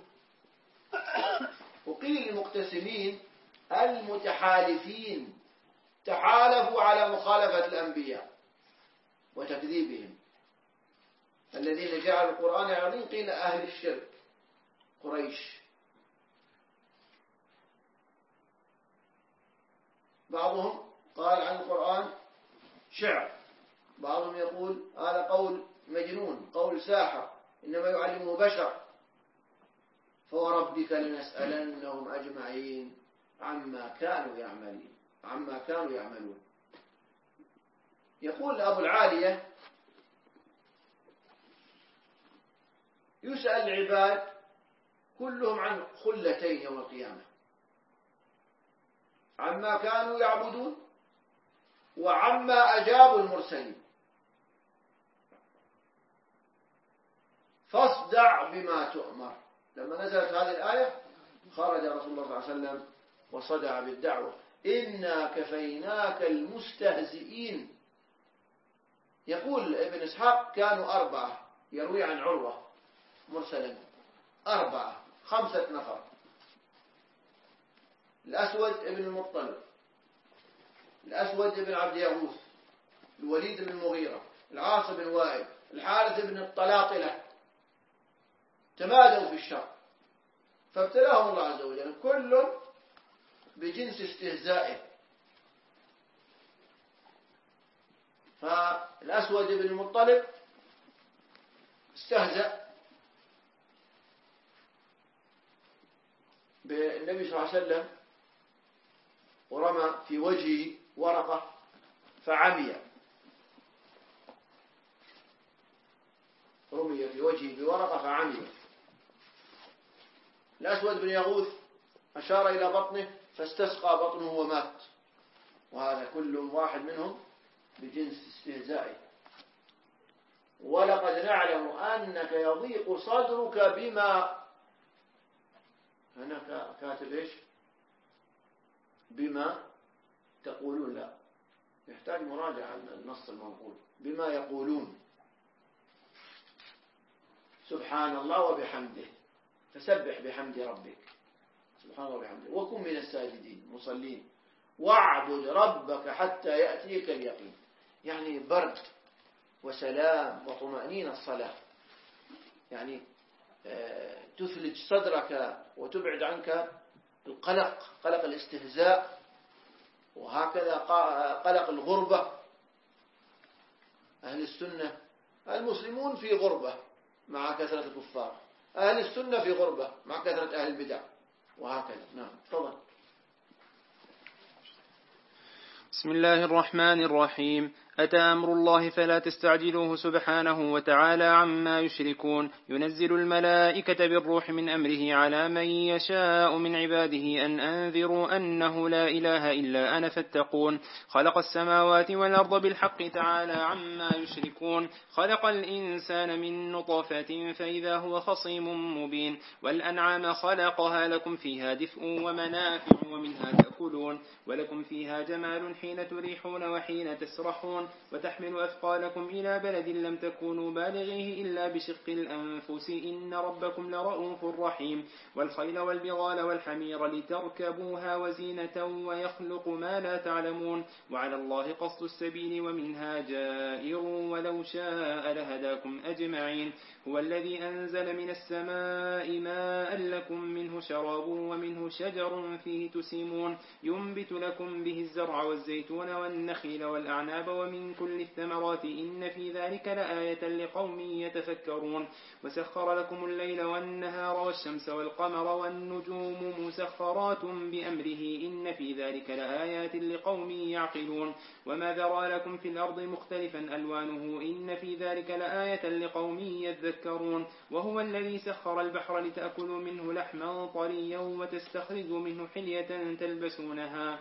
وقيل المقتسمين المتحالفين، تحالفوا على مخالفة الأنبياء وتكذيبهم. الذين جعلوا القرآن عظيم قيل أهل الشرك قريش. بعضهم قال عن القرآن شعر، بعضهم يقول هذا قول مجنون، قول ساحر، إنما يعلمه بشر. فوربك لنسألنهم أجمعين عما كانوا يعملون. يقول أبو العالية يسأل العباد كلهم عن خلتين يوم القيامة، عما كانوا يعبدون وعما أجابوا المرسلين. فاصدع بما تؤمر. لما نزلت هذه الآية خرج رسول الله صلى الله عليه وسلم وصدع بالدعوة. إنا كفيناك المستهزئين. يقول ابن إسحاق كانوا 4، يروي عن عروة مرسلا 5 نفر: الأسود ابن المطلب، الأسود ابن عبد يغوث، الوليد بن المغيرة، العاص بن وائل، الحارث بن الطلاطلة. تمادوا في الشر فابتلاهم الله عز وجل كل بجنس استهزائه. فالأسود بن المطلب استهزأ بالنبي صلى الله عليه وسلم ورمى في وجهه ورقة فعمي، رمي في وجهه بورقة فعمي. الأسود بن يغوث أشار إلى بطنه فاستسقى بطنه ومات. وهذا كل واحد منهم بجنس استهزائه. ولقد نعلم أنك يضيق صدرك بما، هنا كاتب إيش؟ بما تقولون. لا، يحتاج مراجعة عن النص المنقول. بما يقولون. سبحان الله وبحمده، فسبح بحمد ربك سبحان الله وبحمده وكن من الساجدين مصلين واعبد ربك حتى يأتيك اليقين. يعني برد وسلام وطمأنينة الصلاة، يعني تثلج صدرك وتبعد عنك القلق، قلق الاستهزاء، وهكذا قلق الغربة. أهل السنة المسلمون في غربة مع كثرة الكفار، أهل السنة في غربة مع كثرة أهل البدع، وهكذا. نعم، تفضل. بسم الله الرحمن الرحيم. أتى أمر الله فلا تستعجلوه سبحانه وتعالى عما يشركون. ينزل الملائكة بالروح من أمره على من يشاء من عباده أن أنذروا أنه لا إله إلا أنا فاتقون. خلق السماوات والأرض بالحق تعالى عما يشركون. خلق الإنسان من نطفة فإذا هو خصيم مبين. والأنعام خلقها لكم فيها دفء ومنافع ومنها تأكلون ولكم فيها جمال حين تريحون وحين تسرحون وتحمل أثقالكم إلى بلد لم تكونوا بالغيه إلا بشق الأنفس إن ربكم لرؤوف رحيم. والخيل والبغال والحمير لتركبوها وزينة ويخلق ما لا تعلمون وعلى الله قصد السبيل ومنها جائر ولو شاء لهداكم أجمعين. هو الذي أنزل من السماء ماء لكم منه شراب ومنه شجر فيه تسيمون ينبت لكم به الزرع والزيتون والنخيل والأعناب ومن كل الثمرات إن في ذلك لآية لقوم يتفكرون. وسخر لكم الليل والنهار والشمس والقمر والنجوم مسخرات بأمره إن في ذلك لآيات لقوم يعقلون. وما ذرى لكم في الأرض مختلفا ألوانه إن في ذلك لآية لقوم يذكرون. وهو الذي سخر البحر لتأكلوا منه لحما طريا وتستخرجوا منه حلية تلبسونها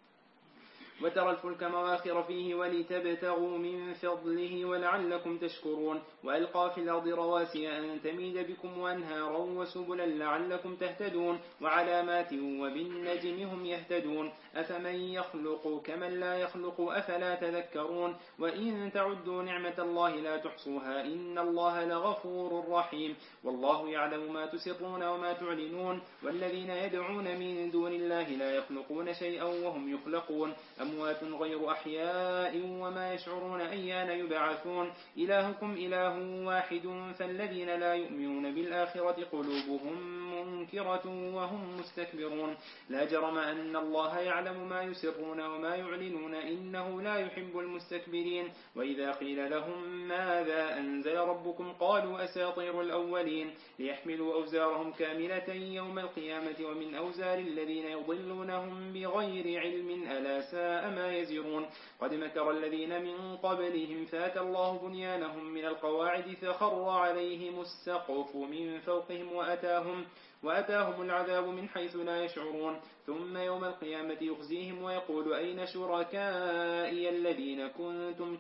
وترى الفلك مواخر فيه ولتبتغوا من فضله ولعلكم تشكرون. وألقى في الأرض رواسي أن تميد بكم وأنهارا وسبلا لعلكم تهتدون وعلامات وبالنجم هم يهتدون. أفمن يخلق كمن لا يخلق أفلا تذكرون. وإن تعدوا نعمة الله لا تحصوها إن الله لغفور رحيم. والله يعلم ما تسرون وما تعلنون. والذين يدعون من دون الله لا يخلقون شيئا وهم يخلقون أموات غير أحياء وما يشعرون أيان يبعثون. إلهكم إله واحد فالذين لا يؤمنون بالآخرة قلوبهم منكرة وهم مستكبرون. لا جرم أن الله يعلم ما يسرون وما يعلنون إنه لا يحب المستكبرين. وإذا قيل لهم ماذا أنزل ربكم قالوا أساطير الأولين ليحملوا أوزارهم كاملة يوم القيامة ومن أوزار الذين يضلونهم بغير علم ألا ساء ما يزرون. قد مكر الذين من قبلهم فات الله بنيانهم من القواعد فخر عليهم السقف من فوقهم وأتاهم العذاب من حيث لا يشعرون. ثم يوم القيامة يخزيهم ويقول أين شركائي الذين كنتم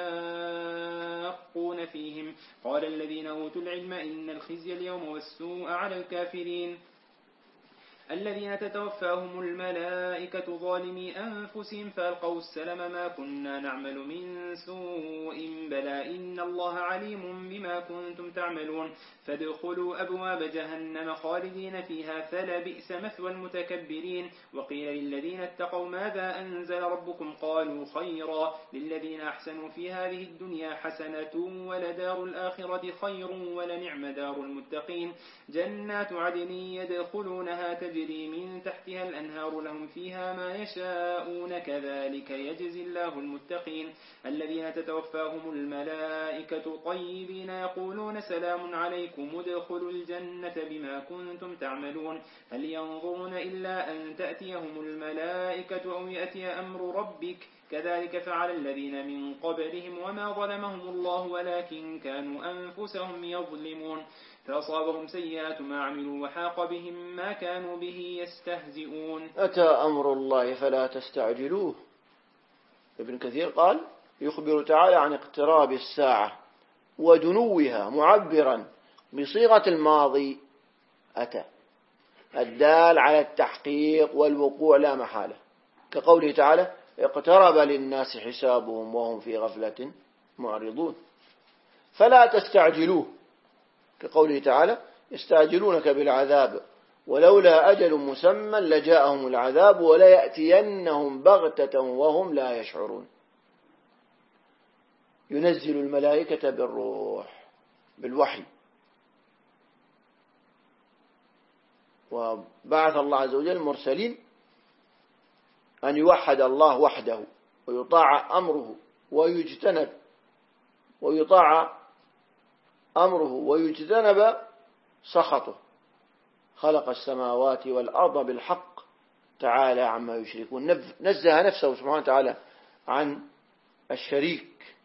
تشاقون فيهم قال الذين أوتوا العلم إن الخزي اليوم والسوء على الكافرين الذين تتوفاهم الملائكة ظالمي أنفسهم فألقوا السلم ما كنا نعمل من سوء بلى إن الله عليم بما كنتم تعملون. فادخلوا أبواب جهنم خالدين فيها فلبئس مثوى المتكبرين. وقيل للذين اتقوا ماذا أنزل ربكم قالوا خيرا للذين أحسنوا في هذه الدنيا حسنة ولدار الآخرة خير ولنعم دار المتقين. جنات عدن يدخلونها تجري من تحتها الأنهار لهم فيها ما يشاءون كذلك يجزي الله المتقين. الذين تتوفاهم الملائكة طيبين يقولون سلام عليكم ادخلوا الجنة بما كنتم تعملون. هل ينظرون إلا أن تأتيهم الملائكة أو يأتي أمر ربك كذلك فعل الذين من قبلهم وما ظلمهم الله ولكن كانوا أنفسهم يظلمون. فأصابهم سيئات ما عملوا وحاق بهم ما كانوا به يستهزئون. أتى أمر الله فلا تستعجلوه. ابن كثير قال يخبر تعالى عن اقتراب الساعة ودنوها معبرا بصيغة الماضي أتى الدال على التحقيق والوقوع لا محالة كقوله تعالى اقترب للناس حسابهم وهم في غفلة معرضون. فلا تستعجلوه كقوله تعالى يستعجلونك بالعذاب ولولا أجل مسمى لجاءهم العذاب وليأتينهم بغتة وهم لا يشعرون. ينزل الملائكة بالروح بالوحي. وبعث الله عز وجل مرسلين أن يوحد الله وحده ويطاع أمره ويجتنب سخطه. خلق السماوات والأرض بالحق تعالى عما يشركون. نزه نفسه سبحانه وتعالى عن الشريك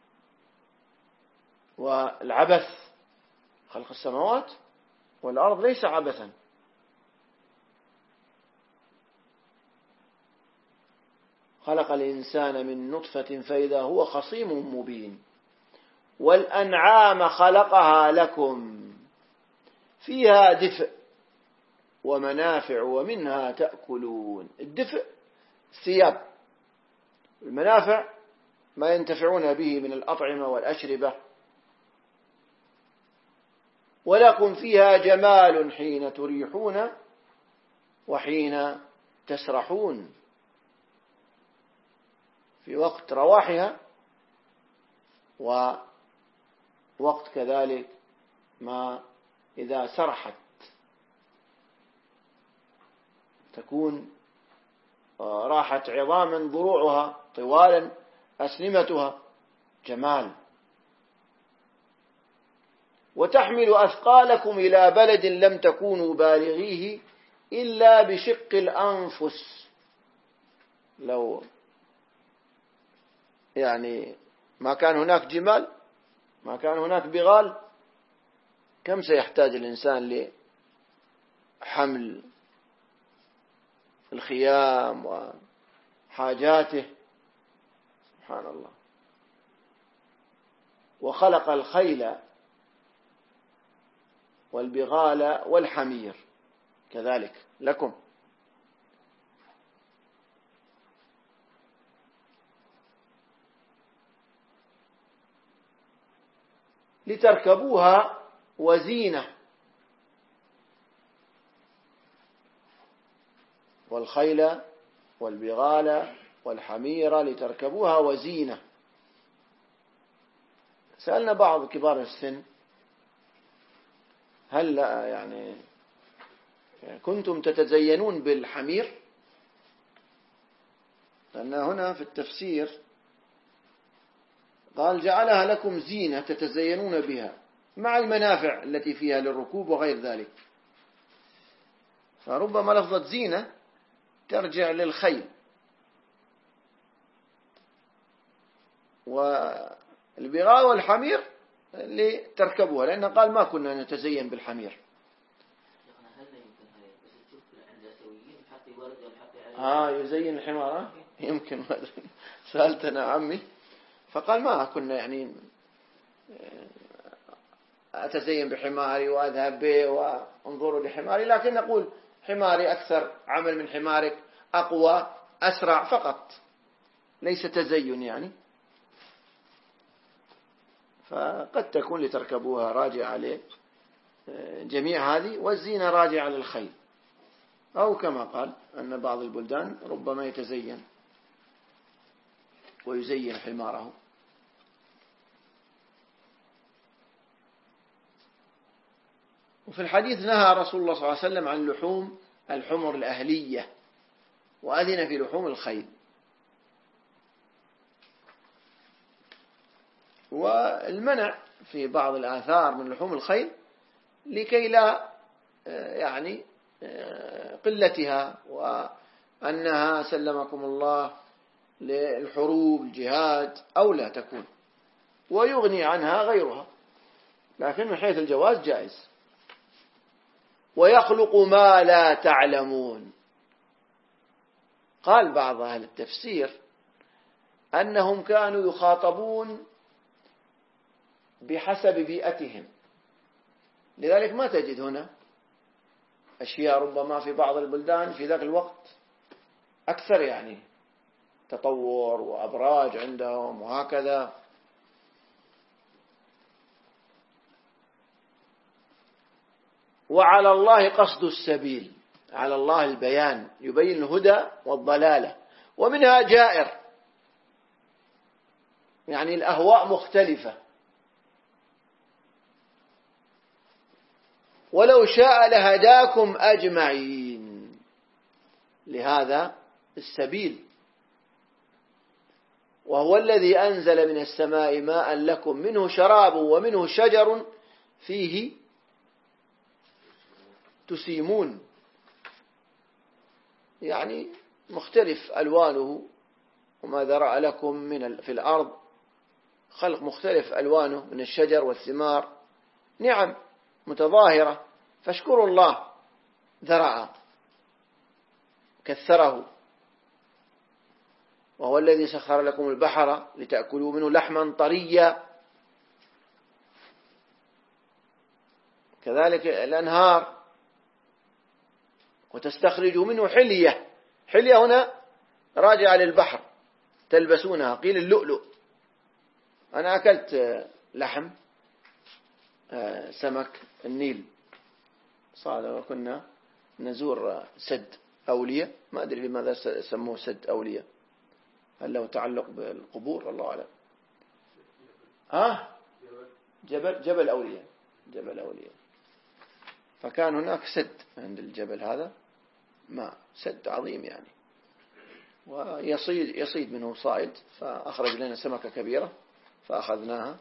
والعبث. خلق السماوات والأرض ليس عبثا. خلق الإنسان من نطفة فإذا هو خصيم مبين. والأنعام خلقها لكم فيها دفء ومنافع ومنها تأكلون. الدفء الثياب، المنافع ما ينتفعون به من الأطعمة والأشربة. ولكم فيها جمال حين تريحون وحين تسرحون، في وقت رواحها ووقت كذلك ما إذا سرحت تكون راحت عظاما ضروعها طوالا أسنمتها، جمال. وتحمل أثقالكم إلى بلد لم تكونوا بالغيه إلا بشق الأنفس. لو يعني ما كان هناك جمال، ما كان هناك بغال، كم سيحتاج الإنسان لحمل الخيام وحاجاته. سبحان الله. وخلق الخيل والبغال والحمير كذلك لكم. لتركبوها وزينة. والخيل والبغال والحمير لتركبوها وزينة. سألنا بعض كبار السن: هل يعني كنتم تتزينون بالحمير؟ لأن هنا في التفسير قال: جعلها لكم زينة تتزينون بها مع المنافع التي فيها للركوب وغير ذلك. فربما لفظة زينة ترجع للخيل، والبغال والحمير لتركبوها، لأنه قال: ما كنا نتزين بالحمير. يزين الحمار. يمكن سألتنا عمي فقال: ما كنا يعني أتزين بحماري وأذهب به وانظروا لحماري، لكن نقول حماري أكثر عمل من حمارك، أقوى أسرع فقط، ليس تزين يعني. فقد تكون لتركبوها راجعة عليه جميع هذه، والزينة راجعة للخيل، أو كما قال أن بعض البلدان ربما يتزين ويزين حماره. وفي الحديث نهى رسول الله صلى الله عليه وسلم عن لحوم الحمر الأهلية، وأذن في لحوم الخيل. والمنع في بعض الآثار من لحوم الخيل لكي لا يعني قلتها، وأنها سلمكم الله للحروب الجهاد أو لا تكون، ويغني عنها غيرها، لكن من حيث الجواز جائز. ويخلق ما لا تعلمون. قال بعض أهل التفسير أنهم كانوا يخاطبون بحسب بيئتهم، لذلك ما تجد هنا أشياء ربما في بعض البلدان في ذاك الوقت أكثر يعني تطور وأبراج عندهم وهكذا. وعلى الله قصد السبيل، على الله البيان، يبين الهدى والضلالة. ومنها جائر، يعني الأهواء مختلفة. ولو شاء لهداكم أجمعين، لهذا السبيل. وهو الذي أنزل من السماء ماء لكم منه شراب ومنه شجر فيه تسيمون، يعني مختلف ألوانه. وما ذرأ لكم في الأرض خلق مختلف ألوانه من الشجر والثمار، نعم متظاهرة، فاشكروا الله ذرعا كثره. وهو الذي سخر لكم البحر لتأكلوا منه لحما طريا، كذلك الأنهار، وتستخرجوا منه حلية. حلية هنا راجعة للبحر تلبسونها، قيل اللؤلؤ. أنا أكلت لحم سمك النيل صار، وكنا نزور سد أولية، ما أدري لماذا سموه سد أولية، هل له تعلق بالقبور الله أعلم. جبل أولية، جبل أولية. فكان هناك سد عند الجبل هذا، ما سد عظيم يعني، ويصيد منه صائد، فأخرج لنا سمكة كبيرة فأخذناها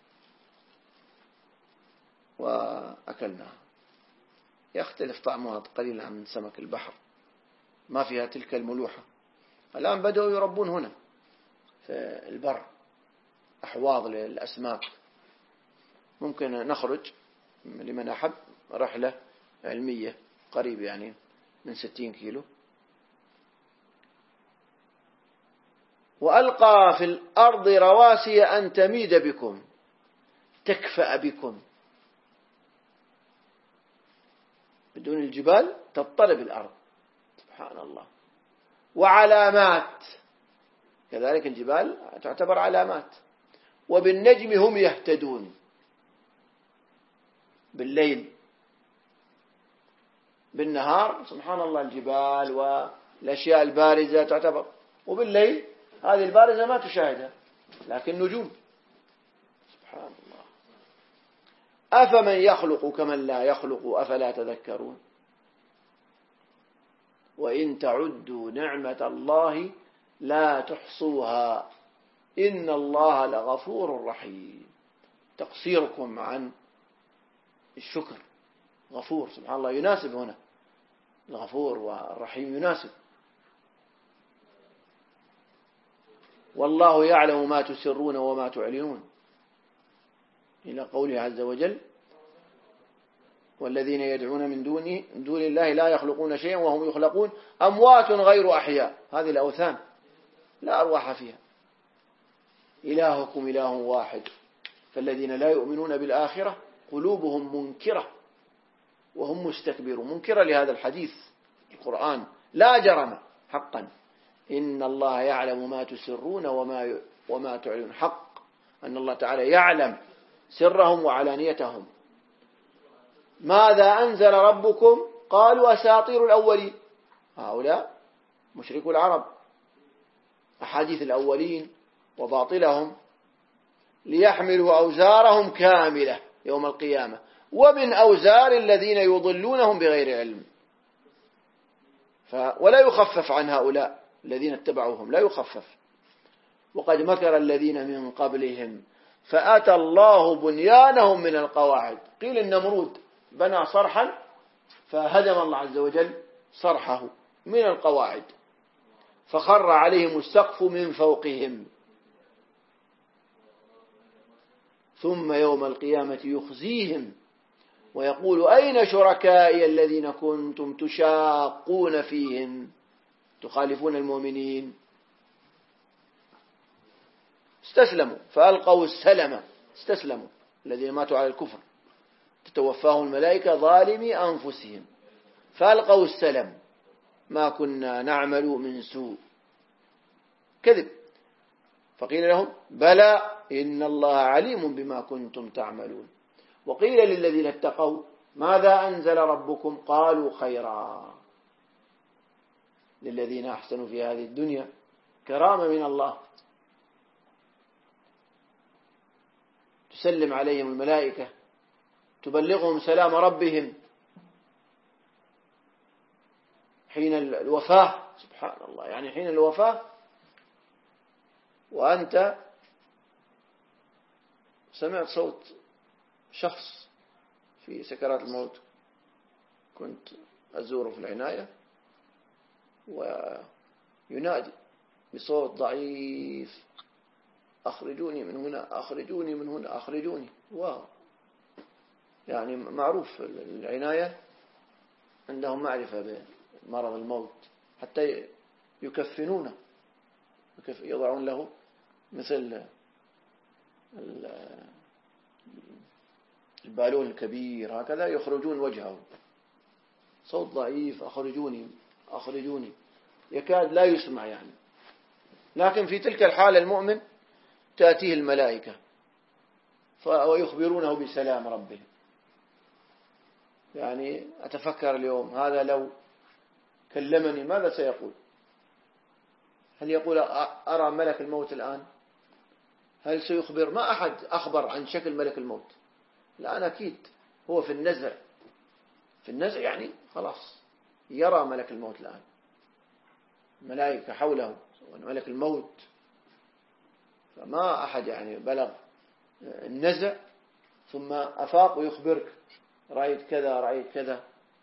وأكلناها. يختلف طعمها قليلا عن سمك البحر، ما فيها تلك الملوحة. الآن بدأوا يربون هنا في البر أحواض للأسماك، ممكن نخرج لمن أحب رحلة علمية قريب يعني من 60 كيلو. وألقى في الأرض رواسي أن تميد بكم تكفأ بكم. بدون الجبال تضطرب الأرض، سبحان الله. وعلامات، كذلك الجبال تعتبر علامات. وبالنجم هم يهتدون، بالليل بالنهار سبحان الله الجبال والأشياء البارزة تعتبر، وبالليل هذه البارزة ما تشاهدها لكن نجوم، سبحان الله. أفمن يخلق كمن لا يخلق أفلا تذكرون. وإن تعدوا نعمة الله لا تحصوها إن الله لغفور رحيم. تقصيركم عن الشكر، غفور سبحان الله يناسب هنا، الغفور والرحيم يناسب. والله يعلم ما تسرون وما تعلنون، إلى قوله عز وجل والذين يدعون من دون الله لا يخلقون شيئا وهم يخلقون أموات غير أحياء. هذه الأوثان لا أرواح فيها. إلهكم إله واحد فالذين لا يؤمنون بالآخرة قلوبهم منكرة وهم مستكبرون. منكرة لهذا الحديث القرآن لا جرم حقا إن الله يعلم ما تسرون وما تعلنون. حق أن الله تعالى يعلم سرهم وعلانيتهم. ماذا أنزل ربكم قالوا أساطير الأولين. هؤلاء مشركو العرب، أحاديث الأولين وباطلهم، ليحملوا أوزارهم كاملة يوم القيامة ومن أوزار الذين يضلونهم بغير علم. ولا يخفف عن هؤلاء الذين اتبعوهم، لا يخفف. وقد مكر الذين من قبلهم فأتى الله بنيانهم من القواعد. قيل النمرود بنى صرحا فهدم الله عز وجل صرحه من القواعد فخر عليهم السقف من فوقهم. ثم يوم القيامة يخزيهم ويقول أين شركائي الذين كنتم تشاقون فيهم، تخالفون المؤمنين. استسلموا فألقوا السلم، استسلموا الذين ماتوا على الكفر تتوفاهم الملائكة ظالمي أنفسهم فألقوا السلم ما كنا نعمل من سوء، كذب. فقيل لهم بلى إن الله عليم بما كنتم تعملون. وقيل للذين اتقوا ماذا أنزل ربكم قالوا خيرا. للذين أحسنوا في هذه الدنيا كرامة من الله، تسلم عليهم الملائكة تبلغهم سلام ربهم حين الوفاة. سبحان الله، يعني حين الوفاة وأنت سمعت صوت شخص في سكرات الموت، كنت أزوره في العناية وينادي بصوت ضعيف أخرجوني من هنا، أخرجوني من هنا، أخرجوني. واو، يعني معروف العناية عندهم معرفة بمرض الموت، حتى يكفنونه، يضعون له مثل البالون الكبير هكذا، يخرجون وجهه، صوت ضعيف، أخرجوني أخرجوني، يكاد لا يسمع يعني. لكن في تلك الحالة المؤمن تأتيه الملائكة ويخبرونه بسلام ربه. يعني أتفكر اليوم هذا لو كلمني ماذا سيقول؟ هل يقول أرى ملك الموت الآن؟ هل سيخبر؟ ما أحد أخبر عن شكل ملك الموت الآن، أكيد هو في النزع، في النزع يعني خلاص يرى ملك الموت الآن، ملائكة حوله ملك الموت. فما أحد يعني بلغ النزع ثم أفاق ويخبرك رأيت كذا رأيت كذا.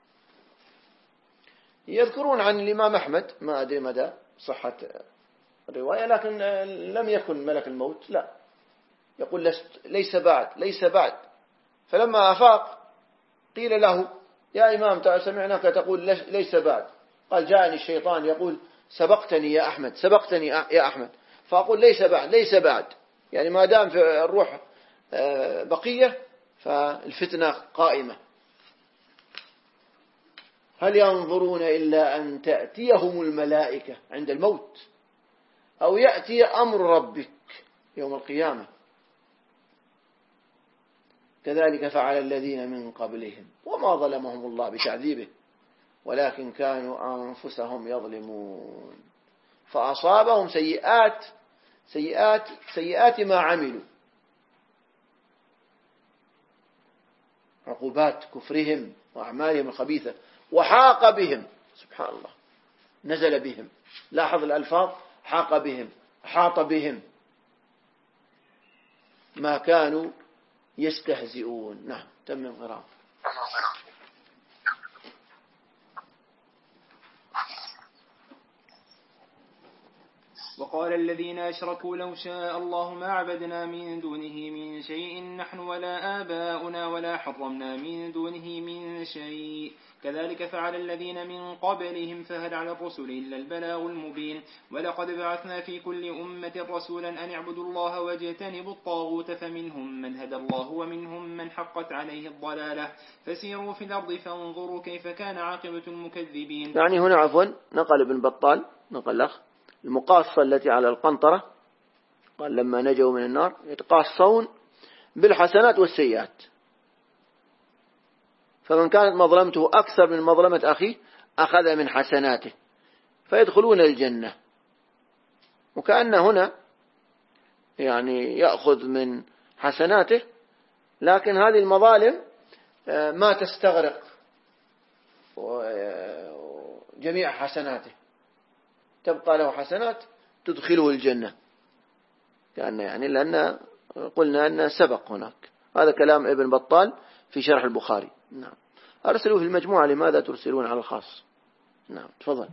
يذكرون عن الإمام أحمد، ما أدري مدى صحة الرواية، لكن لم يكن ملك الموت، لا، يقول ليس بعد ليس بعد. فلما أفاق قيل له يا إمام سمعناك تقول ليس بعد. قال جاءني الشيطان يقول سبقتني يا أحمد، سبقتني يا أحمد، فأقول ليس بعد ليس بعد. يعني ما دام في الروح بقية فالفتنة قائمة. هل ينظرون إلا أن تأتيهم الملائكة عند الموت أو يأتي أمر ربك يوم القيامة؟ كذلك فعل الذين من قبلهم وما ظلمهم الله بتعذيبه ولكن كانوا أنفسهم يظلمون فأصابهم سيئات ما عملوا، عقوبات كفرهم وأعمالهم الخبيثة، وحاق بهم، سبحان الله، نزل بهم، لاحظ الألفاظ، حاق بهم، حاط بهم ما كانوا يستهزئون. نعم، تم القراءة. وقال الذين أشركوا لو شاء الله ما عبدنا من دونه من شيء نحن ولا آباؤنا ولا حرمنا من دونه من شيء كذلك فعل الذين من قبلهم فهل على الرسل إلا البلاغ المبين ولقد بعثنا في كل أمة رسولا أن اعبدوا الله واجتنبوا الطاغوت فمنهم من هدى الله ومنهم من حقت عليه الضلالة فسيروا في الأرض فانظروا كيف كان عاقبة المكذبين. يعني هنا عفوا نقل ابن بطال نقل الأخ المقاصة التي على القنطرة، قال لما نجوا من النار يتقاصون بالحسنات والسيئات، فمن كانت مظلمته أكثر من مظلمة أخيه أخذ من حسناته فيدخلون الجنة. وكأن هنا يعني يأخذ من حسناته، لكن هذه المظالم ما تستغرق جميع حسناته، تبقى له حسنات تدخله الجنة، كأن يعني لأن قلنا أن سبق هناك. هذا كلام ابن بطال في شرح البخاري. نعم. أرسلوا في المجموعة لماذا ترسلون على الخاص؟ نعم، تفضل.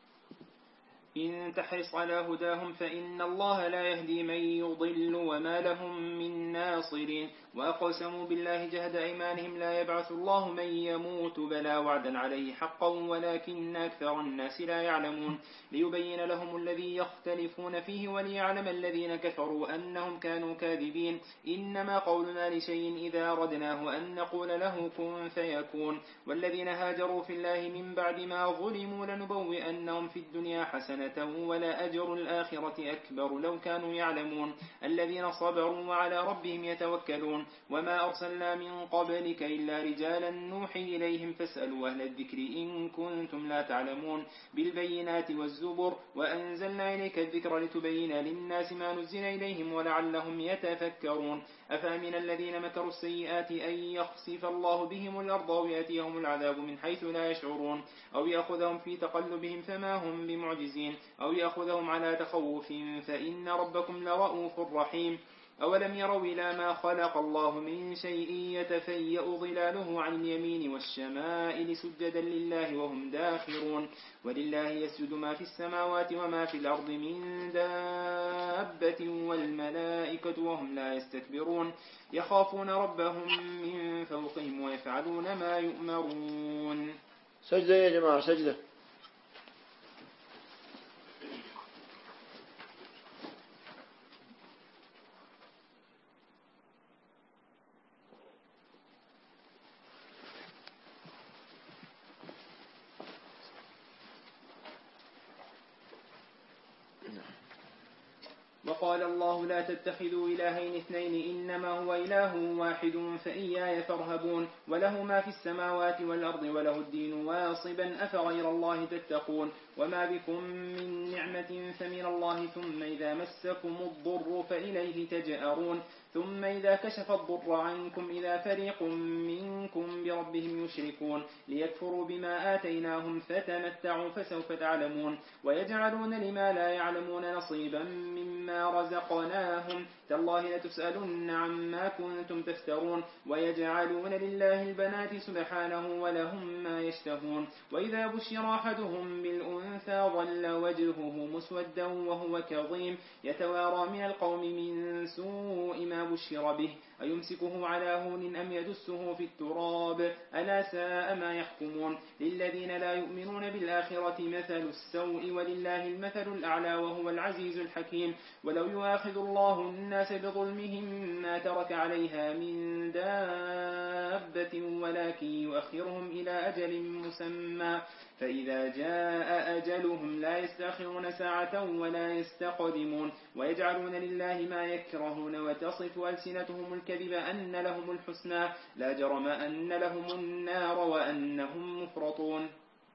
إن تحرص على هداهم فإن الله لا يهدي من يضل وما لهم من ناصرين وأقسموا بالله جهد أيمانهم لا يبعث الله من يموت بلى وعدا عليه حقا ولكن أكثر الناس لا يعلمون ليبين لهم الذي يختلفون فيه وليعلم الذين كفروا أنهم كانوا كاذبين. إنما قولنا لشيء إذا أردناه أن نقول له كن فيكون والذين هاجروا في الله من بعد ما ظلموا لنبوئنهم في الدنيا حسنة ولا أجر الآخرة أكبر لو كانوا يعلمون الذين صبروا وعلى ربهم يتوكلون وما أرسلنا من قبلك إلا رجالا نوحي إليهم فاسألوا أهل الذكر إن كنتم لا تعلمون بالبينات والزبر وأنزلنا إليك الذكر لتبين للناس ما نزل إليهم ولعلهم يتفكرون أفأمن الذين مكروا السيئات أن يخسف الله بهم الأرض ويأتيهم العذاب من حيث لا يشعرون أو يأخذهم في تقلبهم فما هم بمعجزين أو يأخذهم على تخوف فإن ربكم لرؤوف رحيم أولم يروا إلى ما خلق الله من شيء يتفيأ ظلاله عن اليمين والشمائل سجدا لله وهم داخرون ولله يسجد ما في السماوات وما في الأرض من دابة والملائكة وهم لا يستكبرون يخافون ربهم من فوقهم ويفعلون ما يؤمرون. سجدة يا جماعة، سجدة. وقال الله لا تتخذوا إلهين اثنين إنما هو إله واحد فإياي فارهبون وله ما في السماوات والأرض وله الدين واصبا أفغير الله تتقون وما بكم من نعمة فمن الله ثم إذا مسكم الضر فإليه تجأرون ثم إذا كشف الضر عنكم إذا فريق منكم بربهم يشركون ليكفروا بما آتيناهم فتمتعوا فسوف تعلمون ويجعلون لما لا يعلمون نصيبا مما رزقناهم تالله لتسألن عما كنتم تفترون ويجعلون لله البنات سبحانه ولهم ما يشتهون وإذا بشر أحدهم بالأنثى ظل وجهه مسودا وهو كظيم يتوارى من القوم من سوء ما بشر به أيمسكه على هون أم يدسه في التراب ألا ساء ما يحكمون للذين لا يؤمنون بالآخرة مثل السوء ولله المثل الأعلى وهو العزيز الحكيم ولو يؤاخذ الله الناس بظلمهم ما ترك عليها من دابة ولكن يؤخرهم إلى أجل مسمى فإذا جاء أجلهم لا يستأخرون ساعة ولا يستقدمون ويجعلون لله ما يكرهون وتصف ألسنتهم الكذب أن لهم الحسنى لا جرم أن لهم النار وأنهم مفرطون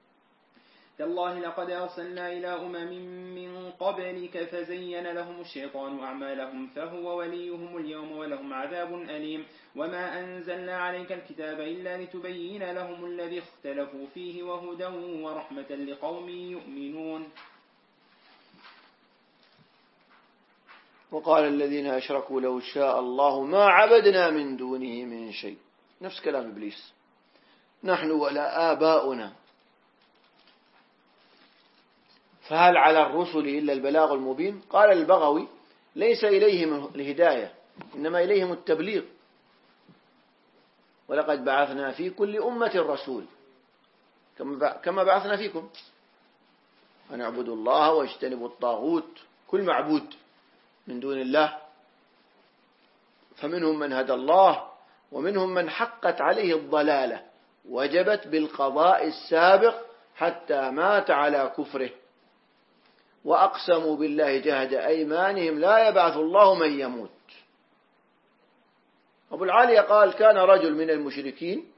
تالله لقد أرسلنا إلى أمم من قبلك فزين لهم الشيطان أعمالهم فهو وليهم اليوم ولهم عذاب أليم وما أنزلنا عليك الكتاب إلا لتبين لهم الذي اختلفوا فيه وهدى ورحمة لقوم يؤمنون. وقال الذين أشركوا لو شاء الله ما عبدنا من دونه من شيء، نفس كلام إبليس، نحن ولا آباؤنا. فهل على الرسل إلا البلاغ المبين؟ قال البغوي ليس إليهم الهداية إنما إليهم التبليغ. ولقد بعثنا في كل أمة رسول كما بعثنا فيكم أن اعبدوا الله واجتنبوا الطاغوت، كل معبود من دون الله، فمنهم من هدى الله ومنهم من حقت عليه الضلالة وجبت بالقضاء السابق حتى مات على كفره وأقسموا بالله جهد أيمانهم لا يبعث الله من يموت. أبو العالية قال كان رجل من المشركين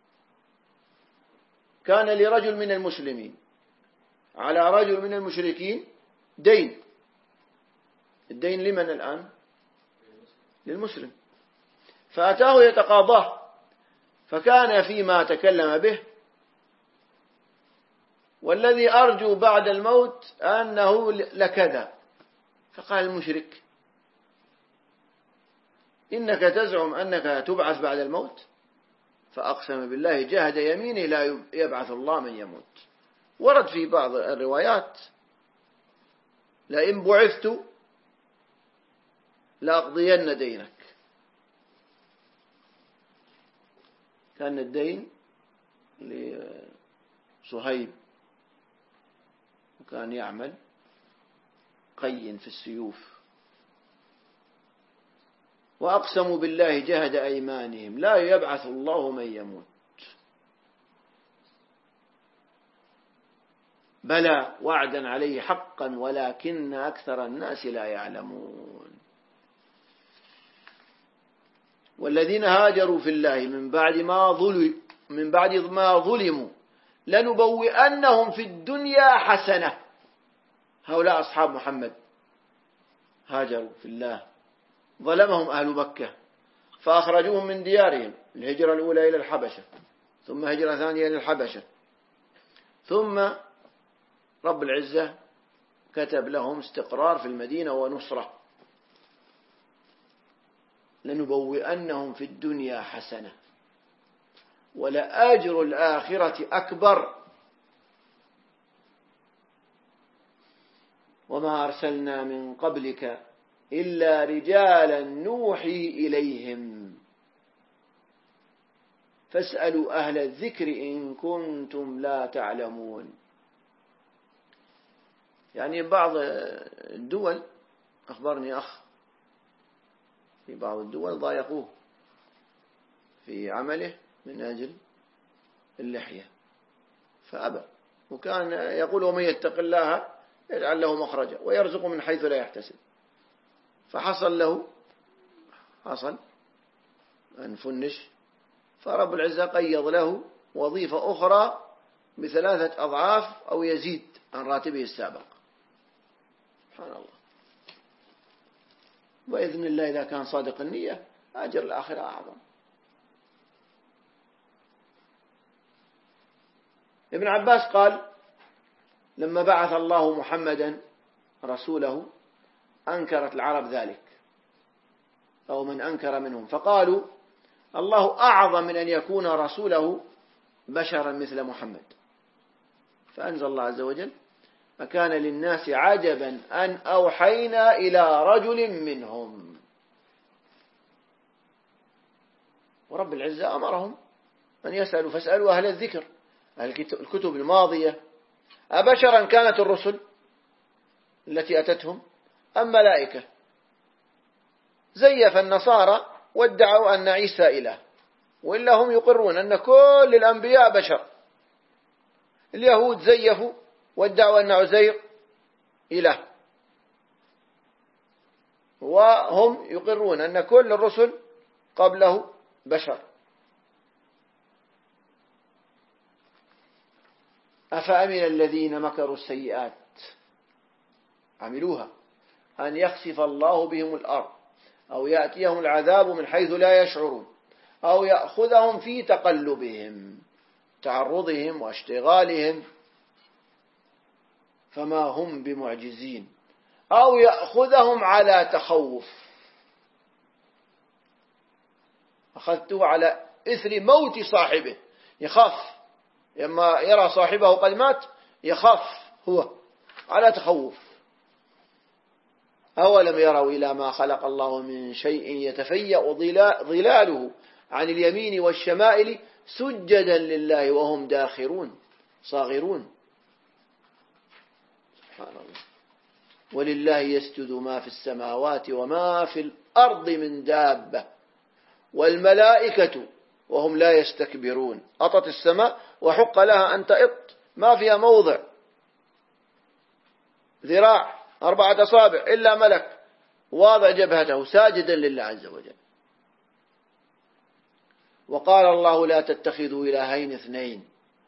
كان لرجل من المسلمين على رجل من المشركين دين. الدين لمن الآن؟ للمسلم. فأتاه يتقاضاه فكان فيما تكلم به والذي أرجو بعد الموت أنه لكذا. فقال المشرك إنك تزعم أنك تبعث بعد الموت؟ فأقسم بالله جهد يمينه لا يبعث الله من يموت. ورد في بعض الروايات لئن بعثت لأقضين دينك. كان الدين لصهيب وكان يعمل قي في السيوف. وأقسموا بالله جهد أيمانهم لا يبعث الله من يموت. بلى وعدا عليه حقا ولكن أكثر الناس لا يعلمون. والذين هاجروا في الله من بعد ما ظلموا لنبوئنهم في الدنيا حسنة. هؤلاء أصحاب محمد هاجروا في الله، ظلمهم أهل مكة فأخرجوهم من ديارهم، الهجرة الأولى إلى الحبشة ثم هجرة ثانية إلى الحبشة، ثم رب لنبوئنهم في الدنيا حسنة ولأجر الآخرة أكبر وما أرسلنا من قبلك إلا رجالا نوحي إليهم فاسألوا أهل الذكر إن كنتم لا تعلمون. يعني بعض الدول أخبرني أخ في بعض الدول ضايقوه في عمله من أجل اللحية فأبى، وكان يقول ومن يتق الله يجعل له مخرجا ويرزق من حيث لا يحتسب، فحصل أن فنش، فرب العزة قيض له وظيفة أخرى ب3 أضعاف أو يزيد عن راتبه السابق. سبحان الله. وإذن الله إذا كان صادق النية أجر الآخرة أعظم. ابن عباس قال لما بعث الله محمدا رسوله أنكرت العرب ذلك أو من أنكر منهم، فقالوا الله أعظم من أن يكون رسوله بشرا مثل محمد، فأنزل الله عز وجل فكان للناس عجبا أن أوحينا إلى رجل منهم. ورب العزة أمرهم أن يسألوا فاسألوا أهل الذكر، الكتب الماضية أبشرا كانت الرسل التي أتتهم أم ملائكة؟ زيف النصارى وادعوا أن عيسى إله، وإلا هم يقرون أن كل الأنبياء بشر. اليهود زيفوا وادعوا أن عزير إله، وهم يقرون أن كل الرسل قبله بشر. أفأمن الذين مكروا السيئات عملوها أن يخسف الله بهم الأرض أو يأتيهم العذاب من حيث لا يشعرون أو يأخذهم في تقلبهم تعرضهم واشتغالهم فما هم بمعجزين أو يأخذهم على تخوف. أخذته على إثر موت صاحبه، يخاف لما يرى صاحبه قد مات، يخاف هو على تخوف. أولم يروا إلى ما خلق الله من شيء يتفيأ ظلاله عن اليمين والشمائل سجدا لله وهم داخرون صاغرون. سبحان الله. ولله يسجد ما في السماوات وما في الأرض من دابة والملائكة وهم لا يستكبرون. أطت السماء وحق لها أن تئط، ما فيها موضع ذراع 4 أصابع إلا ملك واضع جبهته ساجدا لله عز وجل. وقال الله لا تتخذوا إلهين اثنين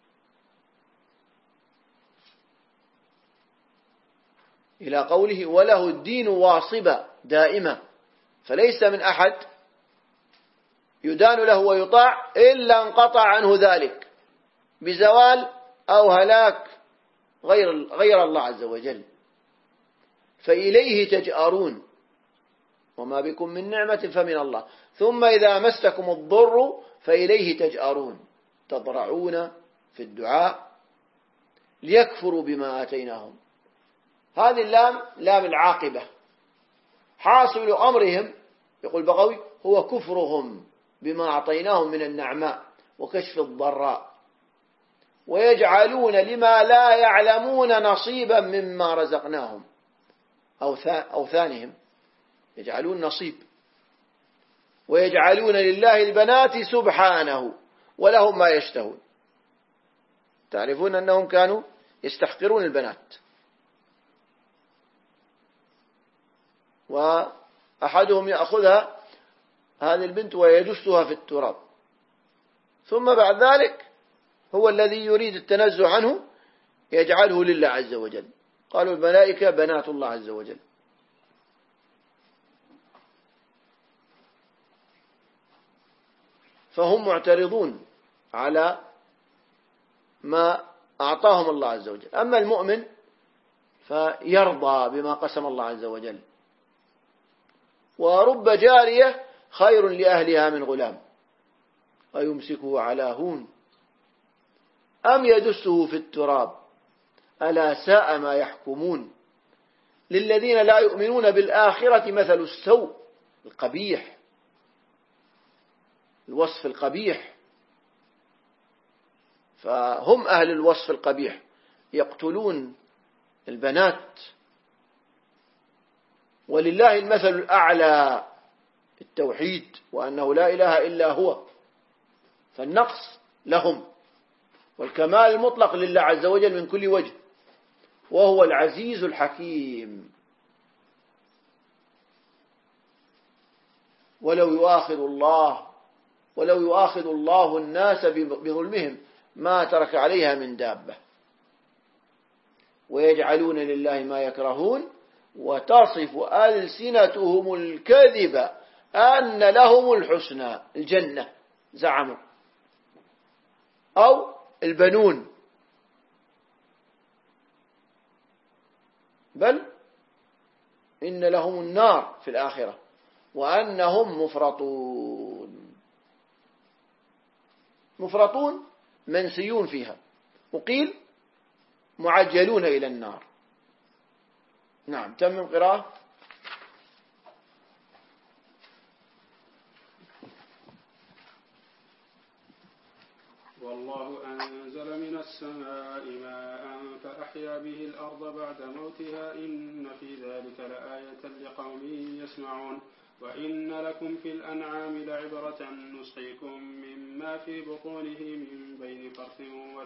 إلى قوله وله الدين واصبا دائما، فليس من أحد يدان له ويطاع إلا انقطع عنه ذلك بزوال أو هلاك غير الله عز وجل. فإليه تجأرون وما بكم من نعمة فمن الله، ثم إذا مسكم الضر فإليه تجأرون تضرعون في الدعاء ليكفروا بما آتيناهم. هذه اللام لام العاقبة، حاصل أمرهم يقول بغوي هو كفرهم بما أعطيناهم من النعماء وكشف الضراء، ويجعلون لما لا يعلمون نصيبا مما رزقناهم، أوثانهم يجعلون نصيب، ويجعلون لله البنات سبحانه ولهم ما يشتهون. تعرفون أنهم كانوا يستحقرون البنات، وأحدهم يأخذها هذه البنت ويدسها في التراب، ثم بعد ذلك هو الذي يريد التنزه عنه يجعله لله عز وجل. قالوا الملائكة بنات الله عز وجل. فهم معترضون على ما أعطاهم الله عز وجل. أما المؤمن فيرضى بما قسم الله عز وجل. ورب جارية خير لأهلها من غلام أيمسكه على هون أم يدسه في التراب ألا ساء ما يحكمون للذين لا يؤمنون بالآخرة مثل السوء القبيح، الوصف القبيح، فهم أهل الوصف القبيح، يقتلون البنات. ولله المثل الأعلى التوحيد وأنه لا إله إلا هو، فالنقص لهم والكمال المطلق لله عز وجل من كل وجه، وهو العزيز الحكيم. ولو يؤاخذ الله الناس بظلمهم ما ترك عليها من دابة ويجعلون لله ما يكرهون وتصف ألسنتهم الكذب أن لهم الحسنى الجنة زعموا أو البنون، بل إن لهم النار في الآخرة وأنهم مفرطون منسيون فيها، وقيل معجلون إلى النار. نعم، تم القراءة. والله أنزل من السماء ماء فأحيا به الأرض بعد موتها إن في ذلك لآية لقوم يسمعون. وإن لكم في الأنعام لعبرة نسقيكم مما في بطونه من بين فرث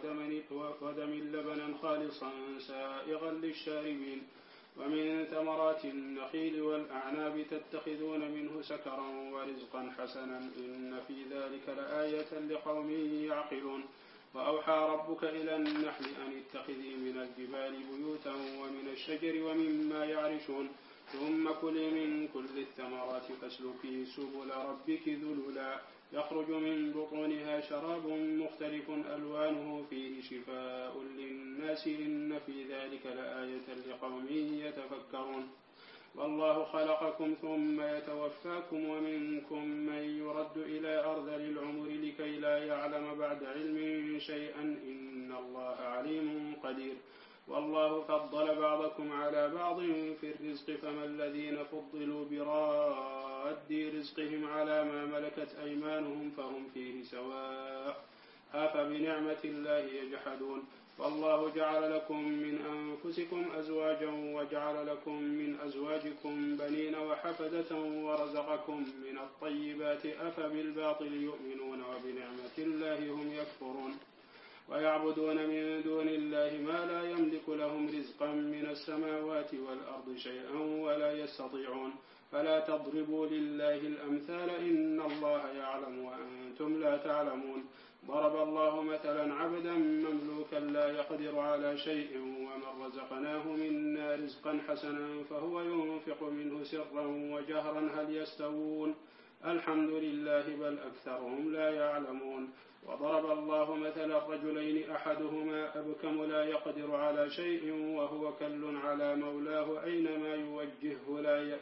ودم لبنا خالصا سائغا للشاربين ومن ثمرات النخيل والأعناب تتخذون منه سكرا ورزقا حسنا إن في ذلك لآية لقوم يعقلون. وأوحى ربك إلى النحل أن اتخذي من الجبال بيوتا ومن الشجر ومما يعرشون ثم كلي من كل الثمرات فاسلكي سبل ربك ذللا يخرج من بطونها شراب مختلف ألوانه فيه شفاء للناس إن في ذلك لآية لقوم يتفكرون. والله خلقكم ثم يتوفاكم ومنكم من يرد إلى أرذل العمر لكي لا يعلم بعد علم شيئا إن الله عليم قدير. والله فضل بعضكم على بعض في الرزق فما الذين فضلوا براد رزقهم على ما ملكت أيمانهم فهم فيه سواء أفبنعمة الله يجحدون. والله جعل لكم من أنفسكم أزواجا وجعل لكم من أزواجكم بنين وحفدة ورزقكم من الطيبات أفبالباطل يؤمنون وبنعمة الله هم يكفرون. ويعبدون من دون الله ما لا يملك لهم رزقا من السماوات والأرض شيئا ولا يستطيعون. فلا تضربوا لله الأمثال إن الله يعلم وأنتم لا تعلمون. ضرب الله مثلا عبدا مملوكا لا يقدر على شيء ومن رزقناه منا رزقا حسنا فهو ينفق منه سرا وجهرا هل يستوون الحمد لله بل أكثرهم لا يعلمون. وضرب الله مثلا رجلين أحدهما أبكم لا يقدر على شيء وهو كل على مولاه أينما يوجهه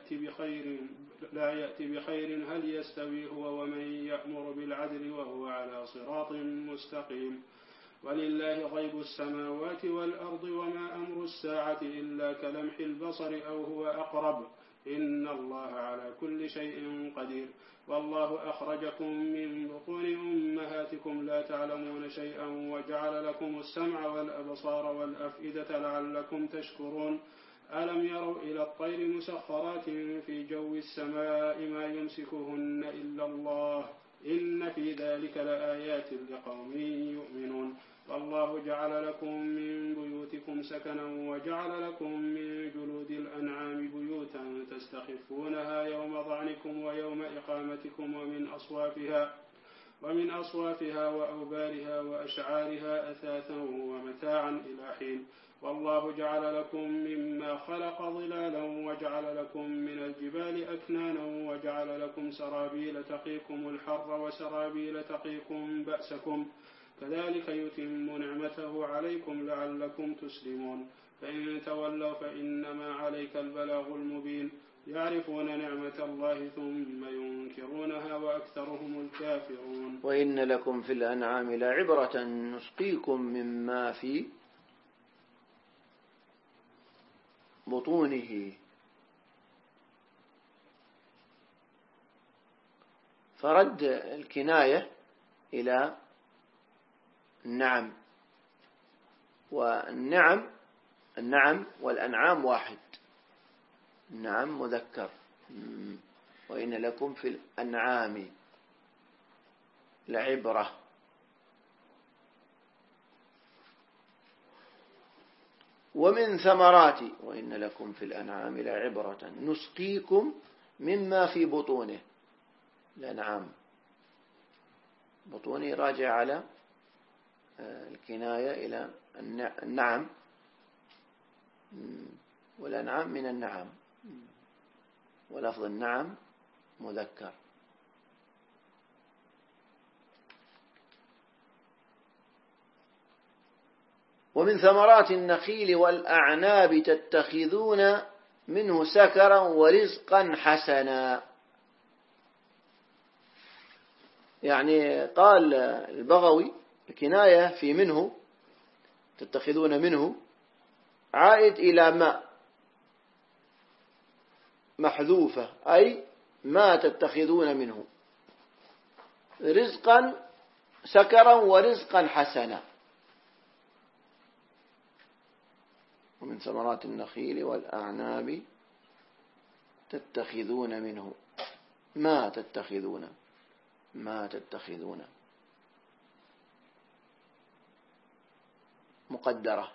لا يأتي بخير هل يستوي هو ومن يأمر بالعدل وهو على صراط مستقيم. ولله غيب السماوات والأرض وما أمر الساعة إلا كلمح البصر أو هو أقرب إن الله على كل شيء قدير. والله أخرجكم من بطون أمهاتكم لا تعلمون شيئا وجعل لكم السمع والأبصار والأفئدة لعلكم تشكرون. ألم يروا إلى الطير مسخرات في جو السماء ما يمسكهن إلا الله إن في ذلك لآيات لقوم يؤمنون. والله جعل لكم من بيوتكم سكنا وجعل لكم من جلود الأنعام بيوتا تستخفونها يوم ظعنكم ويوم إقامتكم ومن أصوافها وأوبارها وأشعارها أثاثا ومتاعا إلى حين. والله جعل لكم مما خلق ظلالا وجعل لكم من الجبال أكنانا وجعل لكم سرابيل تقيكم الحر وسرابيل تقيكم بأسكم كذلك يتم نعمته عليكم لعلكم تسلمون. فإن تولوا فإنما عليك البلاغ المبين يعرفون نعمة الله ثم ينكرونها وأكثرهم الكافرون. وإن لكم في الأنعام لعبرة نسقيكم مما في بطونه. فرد الكناية إلى النعم، النعم والأنعام واحد. النعم مذكر، وإن لكم في الأنعام لعبرة. ومن ثمرات وإن لكم في الأنعام لعبرة نسقيكم مما في بطونه. الأنعام بطونه راجع على الكناية إلى النعم، والأنعام من النعم، ولفظ النعم مذكر. ومن ثمرات النخيل والأعناب تتخذون منه سكرا ورزقا حسنا. يعني قال البغوي الكناية في منه تتخذون منه عائد إلى ما محذوفة، أي ما تتخذون منه رزقا سكرا ورزقا حسنا. ومن ثمرات النخيل والأعناب تتخذون منه ما تتخذون مقدرة.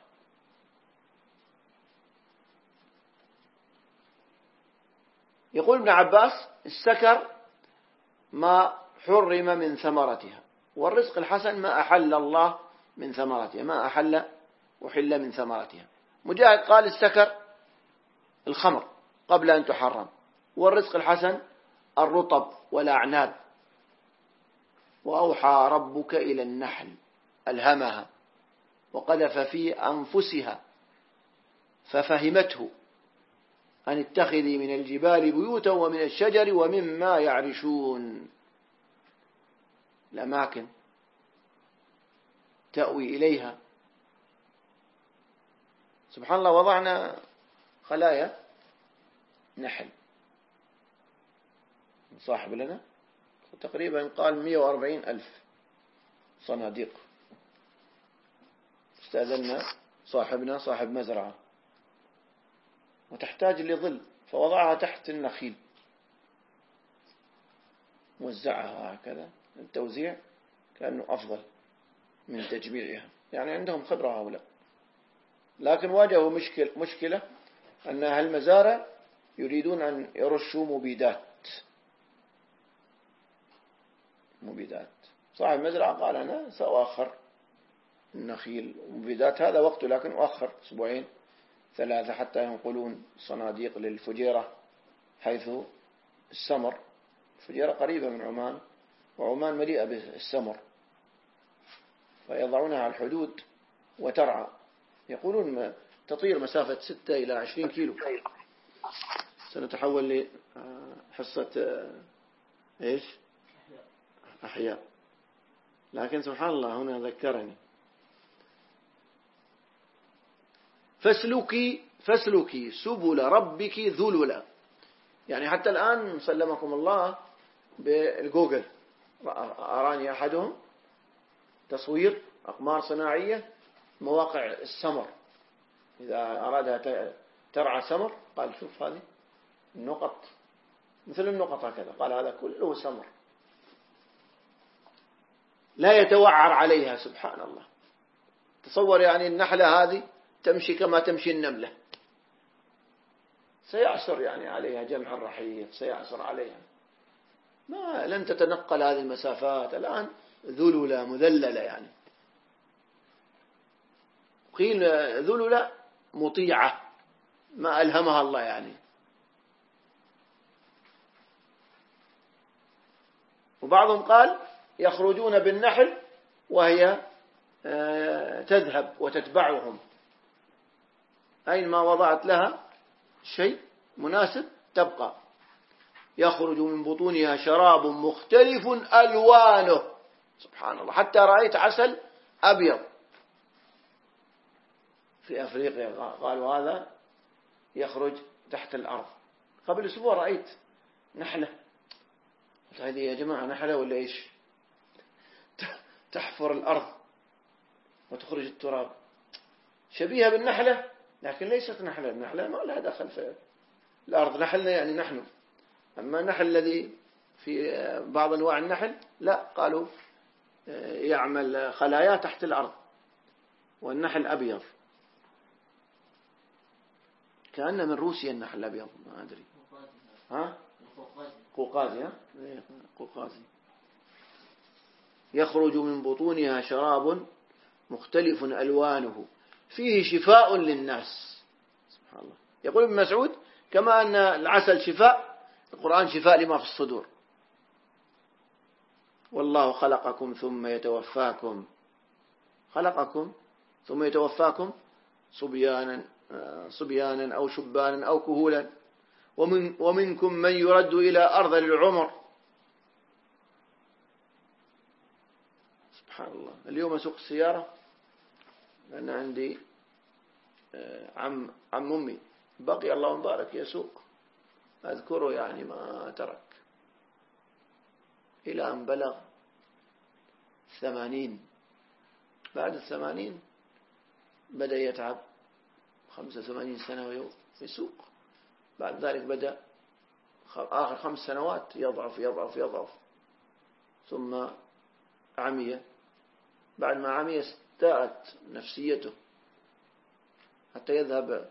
يقول ابن عباس السكر ما حرم من ثمرتها، والرزق الحسن ما أحل الله من ثمرتها، ما أحل من ثمرتها. مجاهد قال السكر الخمر قبل أن تحرم، والرزق الحسن الرطب والأعناب. وأوحى ربك إلى النحل ألهمها وقذف في أنفسها ففهمته أن اتخذي من الجبال بيوتا ومن الشجر ومما يعرشون. الأماكن تأوي إليها. سبحان الله، وضعنا خلايا نحل، صاحب لنا تقريبا قال 140,000 صناديق. استأذنا صاحبنا صاحب مزرعة وتحتاج لظل، فوضعها تحت النخيل، وزعها هكذا. التوزيع كأنه أفضل من تجميعها، يعني عندهم خبرة هؤلاء. لكن واجهوا مشكلة أن أهل المزارع يريدون أن يرشوا مبيدات. صاحب المزرعة قال أنا سأؤخر النخيل ومبيدات، هذا وقته، لكن أؤخر 2 3 حتى ينقلون صناديق للفجيرة، حيث السمر، الفجيرة قريبة من عمان، وعمان مليئة بالسمر، فيضعونها على الحدود وترعى. يقولون تطير مسافة 6 إلى 20 كيلو. سنتحول لحصة أحياء. لكن سبحان الله هنا ذكرني فاسلكي سبل ربك ذللا. يعني حتى الآن سلمكم الله بالجوجل، أراني أحدهم تصوير أقمار صناعية مواقع السمر، إذا أرادها ترعى سمر قال شوف هذه النقط مثل النقط هكذا، قال هذا كله سمر لا يتوعر عليها. سبحان الله، تصور يعني النحلة هذه تمشي كما تمشي النملة، سيعسر يعني عليها جمع الرحيق، سيعسر عليها، لن تتنقل هذه المسافات. الآن ذلولة مذللة، يعني قيل ذلولة مطيعة ما ألهمها الله يعني. وبعضهم قال يخرجون بالنحل وهي تذهب وتتبعهم، أينما وضعت لها شيء مناسب تبقى. يخرج من بطونها شراب مختلف ألوانه، سبحان الله، حتى رأيت عسل أبيض في أفريقيا قالوا هذا يخرج تحت الأرض. قبل أسبوع رأيت نحلة، قلت هذه يا جماعة نحلة ولا إيش؟ تحفر الأرض وتخرج التراب، شبيهة بالنحلة لكن ليست نحلة. النحلة ما لها دخل في الأرض، نحلنا يعني نحن، أما النحل الذي في بعض أنواع النحل لا، قالوا يعمل خلايا تحت الأرض، والنحل أبيض، كأنه من روسيا النحل الأبيض، ما أدري. ها؟ قوقازي. ها؟ قوقازي. يخرج من بطونها شراب مختلف ألوانه فيه شفاء للناس. سبحان الله. يقول ابن مسعود كما أن العسل شفاء، القرآن شفاء لما في الصدور. والله خلقكم ثم يتوفاكم، خلقكم ثم يتوفاكم صبيانا أو شبانا أو كهولا، ومنكم من يرد إلى أرض العمر. سبحان الله. اليوم أسوق السيارة لأن عندي عم أمي بقي الله مبارك يسوق، أذكره يعني ما ترك إلى أن بلغ 80. بعد 80 بدأ يتعب، 85 سنة يسوق. بعد ذلك بدأ آخر 5 سنوات يضعف يضعف يضعف، ثم عمي. بعد ما عمي استاءت نفسيته حتى يذهب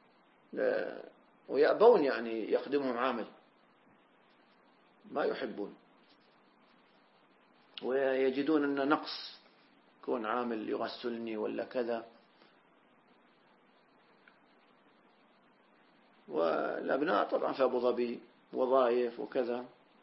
ويأبون يعني يخدمهم عامل، ما يحبون ويجدون أن نقص، كون عامل يغسلني ولا كذا. والأبناء طبعا في أبو ظبي وظائف وكذا.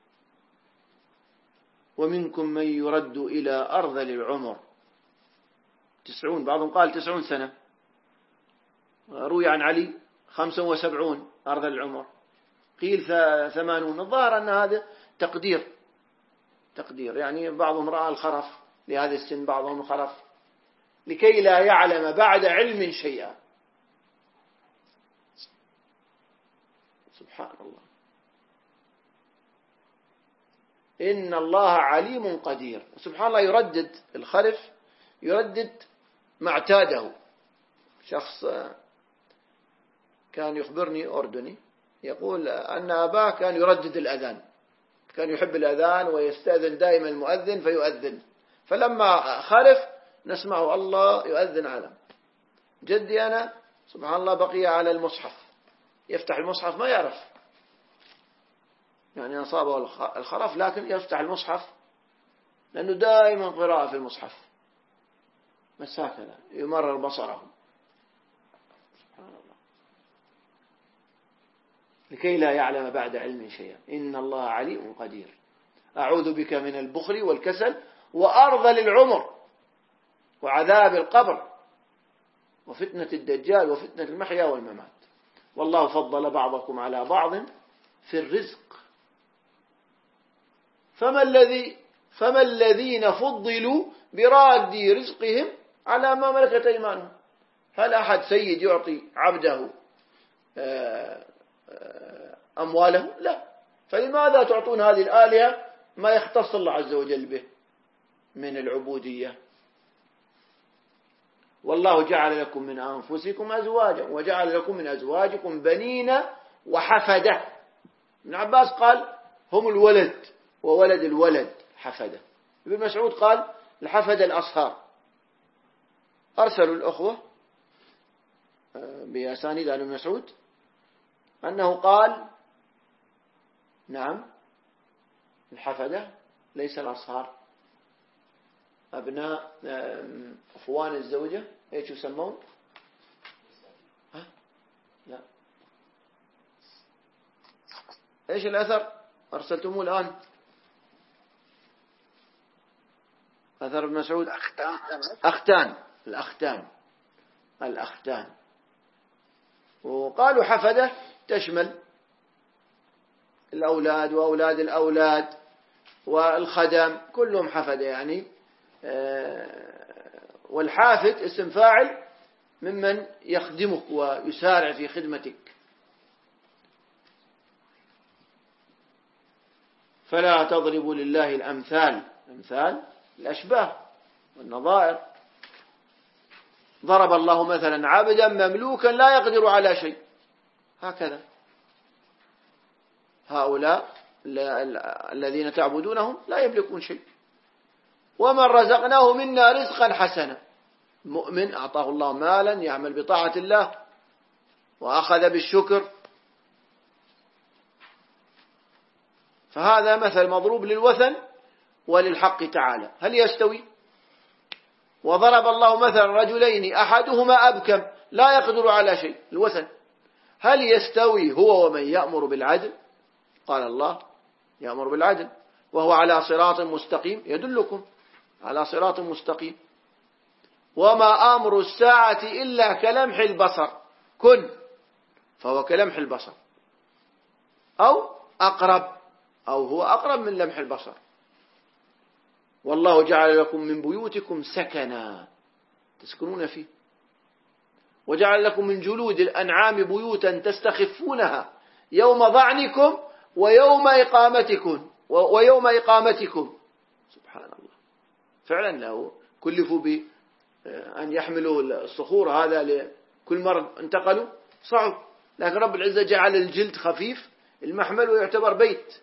ومنكم من يرد إلى أرذل العمر 90، بعضهم قال 90 سنة. روي عن علي 75 أرذل العمر، قيل 80. الظاهر أن هذا تقدير يعني بعضهم رأى الخرف لهذا السن، بعضهم الخرف لكي لا يعلم بعد علم شيئا. سبحان الله. إن الله عليم قدير. سبحان الله. يردد الخرف، يردد ما اعتاده. شخص كان يخبرني أردني يقول أن أباه كان يردد الأذان، كان يحب الأذان ويستأذن دائما المؤذن فيؤذن، فلما خرف نسمعه الله يؤذن على جدي. أنا سبحان الله بقي على المصحف، يفتح المصحف ما يعرف يعني أصابه الخرف، لكن يفتح المصحف لأنه دائما قراءة في المصحف، بس هكذا يمرر بصره. سبحان الله. لكي لا يعلم بعد علم شيئا. إن الله عليم قدير. أعوذ بك من البخل والكسل وأرذل العمر وعذاب القبر وفتنة الدجال وفتنة المحيا والممات. والله فضل بعضكم على بعض في الرزق. فما الذين فضلوا براد رزقهم على ما ملكت أيمانهم. هل أحد سيد يعطي عبده أمواله؟ لا. فلماذا تعطون هذه الآلهة ما يختص الله عز وجل به من العبودية؟ والله جعل لكم من أنفسكم أزواجا وجعل لكم من أزواجكم بنين وحفدة. ابن عباس قال هم الولد وولد الولد حفدة. ابن مسعود قال الحفدة الأصهار. أرسلوا الأخوة بأسانيد عن ابن مسعود أنه قال نعم الحفدة ليس الأصهار، أبناء أخوان الزوجة إيش يسمون؟ ها؟ لا. إيش الأثر أرسلتموه الآن؟ أثر ابن مسعود أختان. الأختان. وقالوا حفدة تشمل الأولاد وأولاد الأولاد والخدم كلهم حفدة يعني. والحافد اسم فاعل ممن يخدمك ويسارع في خدمتك. فلا تضربوا لله الأمثال، أمثال الأشباه والنظائر. ضرب الله مثلا عبدا مملوكا لا يقدر على شيء، هكذا هؤلاء الذين تعبدونهم لا يملكون شيء. ومن رزقناه منا رزقا حسنا، مؤمن أعطاه الله مالا يعمل بطاعة الله وأخذ بالشكر، فهذا مثل مضروب للوثن وللحق تعالى، هل يستوي؟ وضرب الله مثلا رجلين أحدهما أبكم لا يقدر على شيء، الوثن، هل يستوي هو ومن يأمر بالعدل؟ قال الله يأمر بالعدل وهو على صراط مستقيم، يدلكم على صراط مستقيم. وما أمر الساعة إلا كلمح البصر، كن فهو كلمح البصر أو أقرب، أو هو أقرب من لمح البصر. والله جعل لكم من بيوتكم سكنا تسكنون فيه، وجعل لكم من جلود الأنعام بيوتا تستخفونها يوم ظعنكم ويوم إقامتكم. سبحان الله، فعلا له كلفوا بأن يحملوا الصخور، هذا لكل مرة انتقلوا صعب، لكن رب العزة جعل الجلد خفيف المحمل ويعتبر بيت.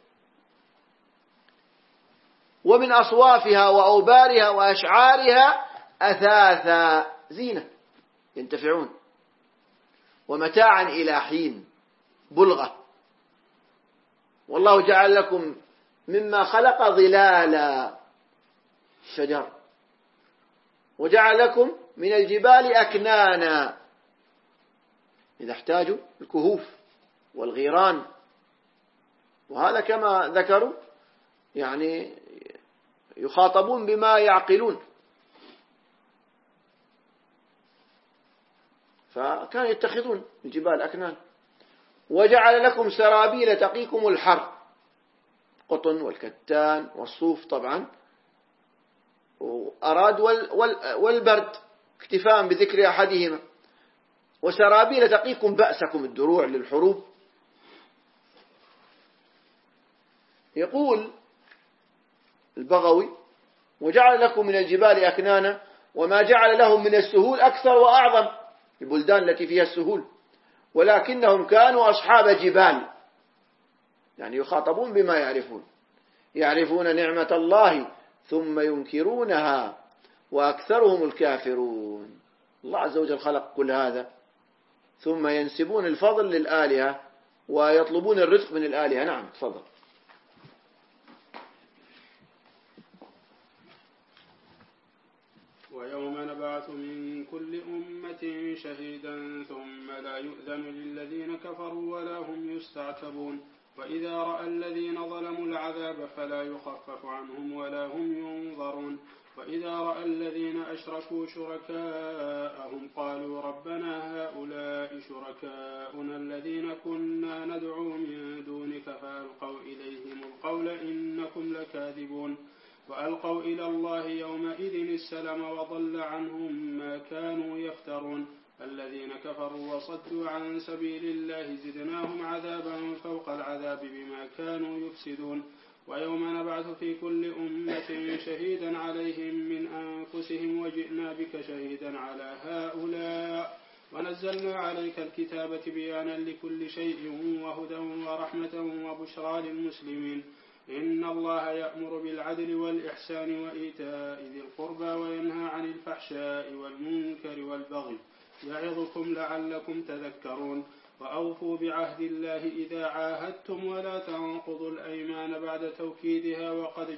ومن أصوافها وأوبارها وأشعارها أثاثا، زينة ينتفعون، ومتاعا إلى حين، بلغة. والله جعل لكم مما خلق ظلالا، الشجر، وجعل لكم من الجبال أكنانا إذا احتاجوا الكهوف والغيران، وهذا كما ذكروا يعني يخاطبون بما يعقلون، فكانوا يتخذون الجبال أكنان. وجعل لكم سرابيل تقيكم الحر، قطن والكتان والصوف طبعا، وأراد والبرد اكتفاء بذكر أحدهما. وسرابيل تقيكم بأسكم، الدروع للحروب. يقول البغوي وجعل لكم من الجبال أكنانا وما جعل لهم من السهول أكثر وأعظم، البلدان التي فيها السهول، ولكنهم كانوا أصحاب جبال، يعني يخاطبون بما يعرفون نعمة الله ثم ينكرونها وأكثرهم الكافرون. الله عز وجل خلق كل هذا ثم ينسبون الفضل للآلهة ويطلبون الرزق من الآلهة. نعم تفضل. ويوم نبعث من كل أمة شهيدا ثم لا يؤذن للذين كفروا ولا هم يستعتبون. وإذا رأى الذين ظلموا العذاب فلا يخفف عنهم ولا هم ينظرون. وإذا رأى الذين أشركوا شركاءهم قالوا ربنا هؤلاء شركاؤنا الذين كنا ندعو من دونك فألقوا إليهم القول إنكم لكاذبون. وألقوا إلى الله يومئذ السلم وضل عنهم ما كانوا يفترون. الذين كفروا وصدوا عن سبيل الله زدناهم عذابا فوق العذاب بما كانوا يفسدون. ويوم نبعث في كل أمة شهيدا عليهم من أنفسهم وجئنا بك شهيدا على هؤلاء ونزلنا عليك الكتاب بيانا لكل شيء وهدى ورحمة وبشرى للمسلمين. إن الله يأمر بالعدل والإحسان وإيتاء ذي القربى وينهى عن الفحشاء والمنكر والبغي يعظكم لعلكم تذكرون. وأوفوا بعهد الله إذا عاهدتم ولا تنقضوا الأيمان بعد توكيدها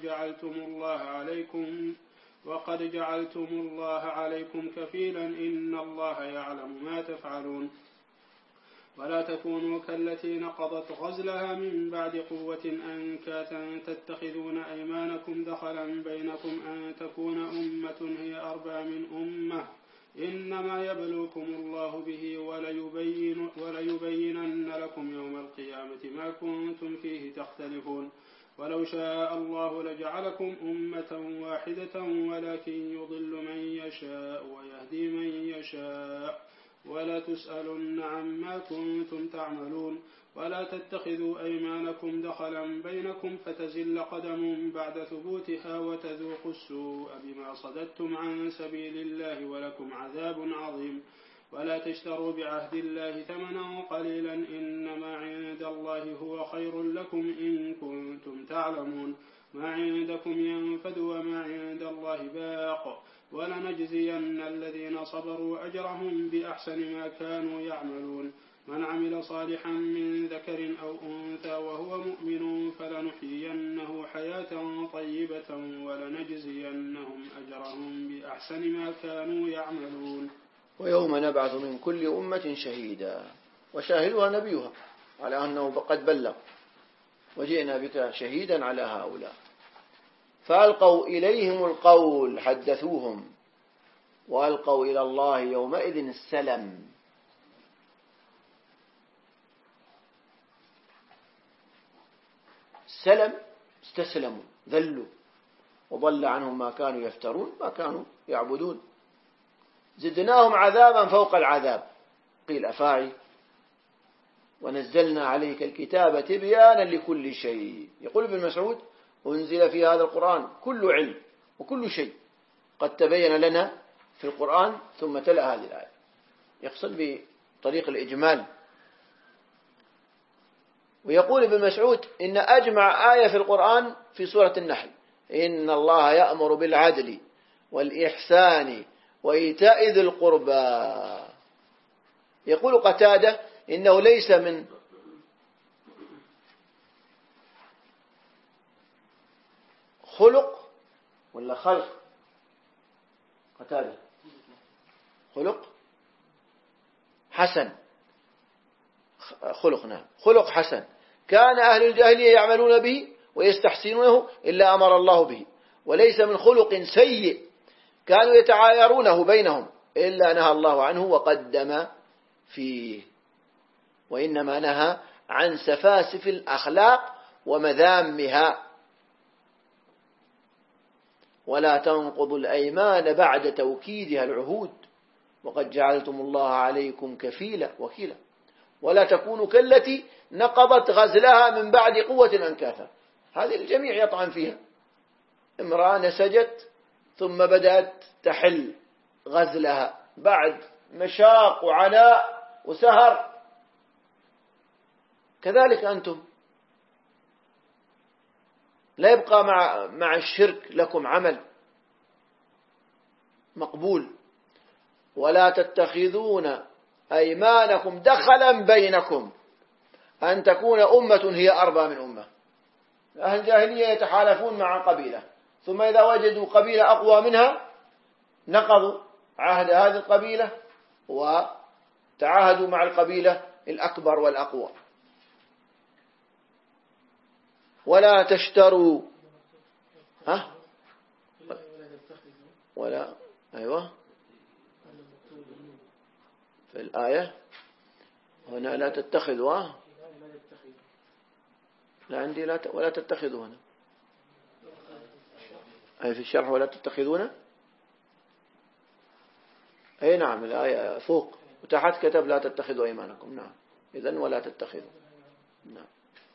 وقد جعلتم الله عليكم كفيلا إن الله يعلم ما تفعلون. ولا تكونوا كالتي نقضت غزلها من بعد قوة أنكاثا تتخذون أيمانكم دخلا بينكم أن تكون أمة هي أربى من أمة إنما يبلوكم الله به وليبينن لكم يوم القيامة ما كنتم فيه تختلفون. ولو شاء الله لجعلكم أمة واحدة ولكن يضل من يشاء ويهدي من يشاء ولا تسألن عما كنتم تعملون ولا تتخذوا أيمانكم دخلا بينكم فتزل قدم بعد ثبوتها وتذوقوا السوء بما صددتم عن سبيل الله ولكم عذاب عظيم ولا تشتروا بعهد الله ثمنا قليلا إنما عند الله هو خير لكم إن كنتم تعلمون ما عندكم ينفد وما عند الله باق ولنجزين الذين صبروا أجرهم بأحسن ما كانوا يعملون من عمل صالحا من ذكر أو أنثى وهو مؤمن فلنحيينه حياة طيبة ولنجزينهم أجرهم بأحسن ما كانوا يعملون ويوم نبعث من كل أمة شهيدا وشاهدها نبيها على أنه قد بلغ وجئنا بك شهيدا على هؤلاء فألقوا إليهم القول حدثوهم وألقوا إلى الله يومئذ السلم السلم استسلموا ذلوا وضل عنهم ما كانوا يفترون ما كانوا يعبدون زدناهم عذابا فوق العذاب قيل أفاعي ونزلنا عليك الكتاب تبيانا لكل شيء يقول ابن مسعود أنزل في هذا القرآن كل علم وكل شيء قد تبين لنا في القرآن ثم تلا هذه الآية يقصد بطريق الإجمال ويقول ابن مسعود إن أجمع آية في القرآن في سورة النحل إن الله يأمر بالعدل والإحسان وإيتاء ذي القربى يقول قتادة إنه ليس من خلق ولا خلق قتادة خلق حسن خلقنا خلق حسن كان أهل الجاهلية يعملون به ويستحسنونه إلا أمر الله به وليس من خلق سيء كانوا يتعايرونه بينهم إلا نهى الله عنه وقدم فيه وإنما نهى عن سفاسف الأخلاق ومذامها ولا تنقضوا الأيمان بعد توكيدها العهود وقد جعلتم الله عليكم كفيلا وكيلا ولا تكونوا كالتي نقضت غزلها من بعد قوة أنكاثا هذه الجميع يطعن فيها امرأة نسجت ثم بدأت تحل غزلها بعد مشاق وعناء وسهر كذلك أنتم لا يبقى مع الشرك لكم عمل مقبول ولا تتخذون أيمانكم دخلا بينكم أن تكون أمة هي أربى من أمة أهل الجاهلية يتحالفون مع قبيلة ثم إذا وجدوا قبيلة أقوى منها نقضوا عهد هذه القبيلة وتعاهدوا مع القبيلة الأكبر والأقوى ولا تشتروا ولا أيوة في الآية هنا لا تتخذوا لا عندي ولا تتخذوا هنا أي في الشرح ولا تتخذون أي نعم الآية فوق وتحت كتب لا تتخذوا أيمانكم نعم إذن ولا تتخذوا نعم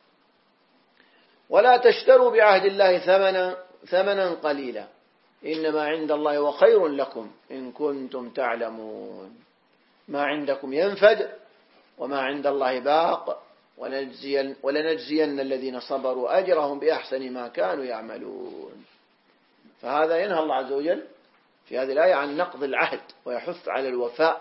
ولا تشتروا بعهد الله ثمنا قليلا إنما عند الله وخير لكم إن كنتم تعلمون ما عندكم ينفد وما عند الله باق ولنجزين الذين صبروا أجرهم بأحسن ما كانوا يعملون فهذا ينهى الله عز وجل في هذه الآية عن نقض العهد ويحث على الوفاء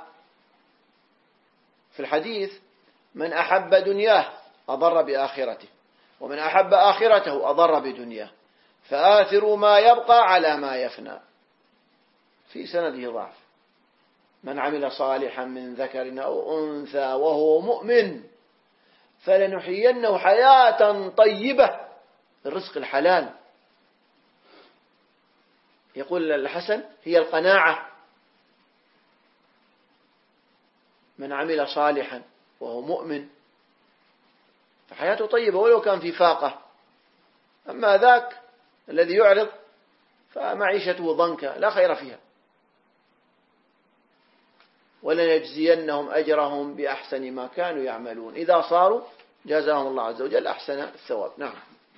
في الحديث من أحب دنياه أضر بآخرته ومن أحب آخرته أضر بدنياه فآثروا ما يبقى على ما يفنى في سنده ضعف من عمل صالحا من ذكر أو أنثى وهو مؤمن فلنحيينه حياة طيبة الرزق الحلال يقول الحسن هي القناعة من عمل صالحا وهو مؤمن فحياته طيبة ولو كان في فاقة أما ذاك الذي يعرض فمعيشته ضنكا لا خير فيها. ولنجزينهم أجرهم بأحسن ما كانوا يعملون، إذا صاروا جزاهم الله عز وجل أحسن الثواب. نعم.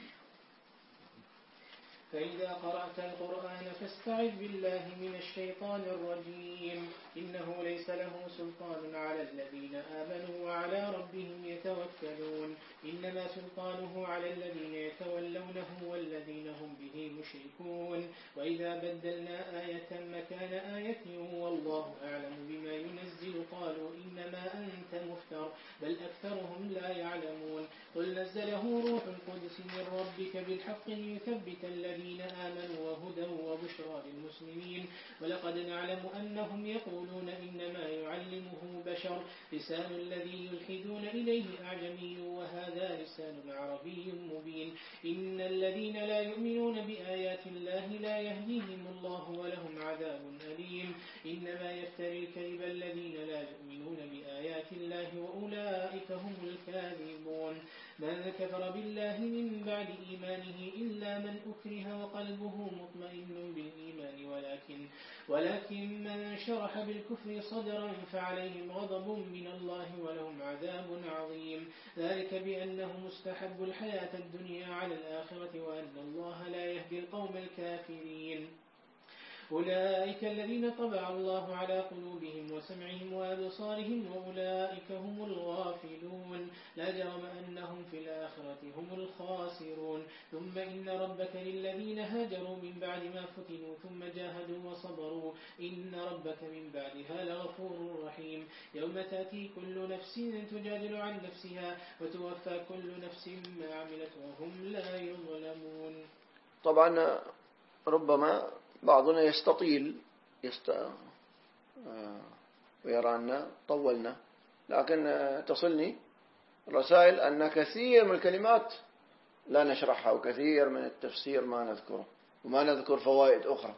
فإذا قرأت القرآن فاستعذ بالله من الشيطان الرجيم. إنه ليس له سلطان على الذين آمنوا وعلى ربهم يتوكلون. إنما سلطانه على الذين يتولونه والذين هم به مشركون. وإذا بدلنا آية مكان آية والله أعلم بما ينزل قالوا إنما أنت مفتر بل أكثرهم لا يعلمون. قل نزله روح القدس من ربك بالحق ليثبت الذين آمنوا وهدى وبشرى للمسلمين. ولقد نعلم أنهم يقولون إنما يعلمه بشر لسان الذي يلحدون إليه أعجمي وهذا لسان عربي مبين. إن الذين لا يؤمنون بآيات الله لا يهديهم الله ولهم عذاب أليم. إنما يفتري الكذب الذين لا يؤمنون بآيات الله وأولئك هم الكاذبون. من كفر بالله من بعد إيمانه إلا من أكره وقلبه مطمئن بالإيمان ولكن من شرح بالكفر صدرا فعليهم غضب من الله ولهم عذاب عظيم. ذلك بأنهم استحبوا الحياة الدنيا على الآخرة وأن الله لا يهدي القوم الكافرين. أولئك الذين طبع الله على قلوبهم وسمعهم وأبصارهم وأولئك هم الغافلون. لا جرم أنهم في الآخرة هم الخاسرون. ثم إن ربك للذين هاجروا من بعد ما فتنوا ثم جاهدوا وصبروا إن ربك من بعدها لغفور رحيم. يوم تأتي كل نفس تجادل عن نفسها وتوفى كل نفس ما عملت وهم لا يظلمون. طبعا ربما بعضنا يستطيل ويرى أن طولنا، لكن تصلني رسائل أن كثير من الكلمات لا نشرحها وكثير من التفسير ما نذكره وما نذكر فوائد أخرى.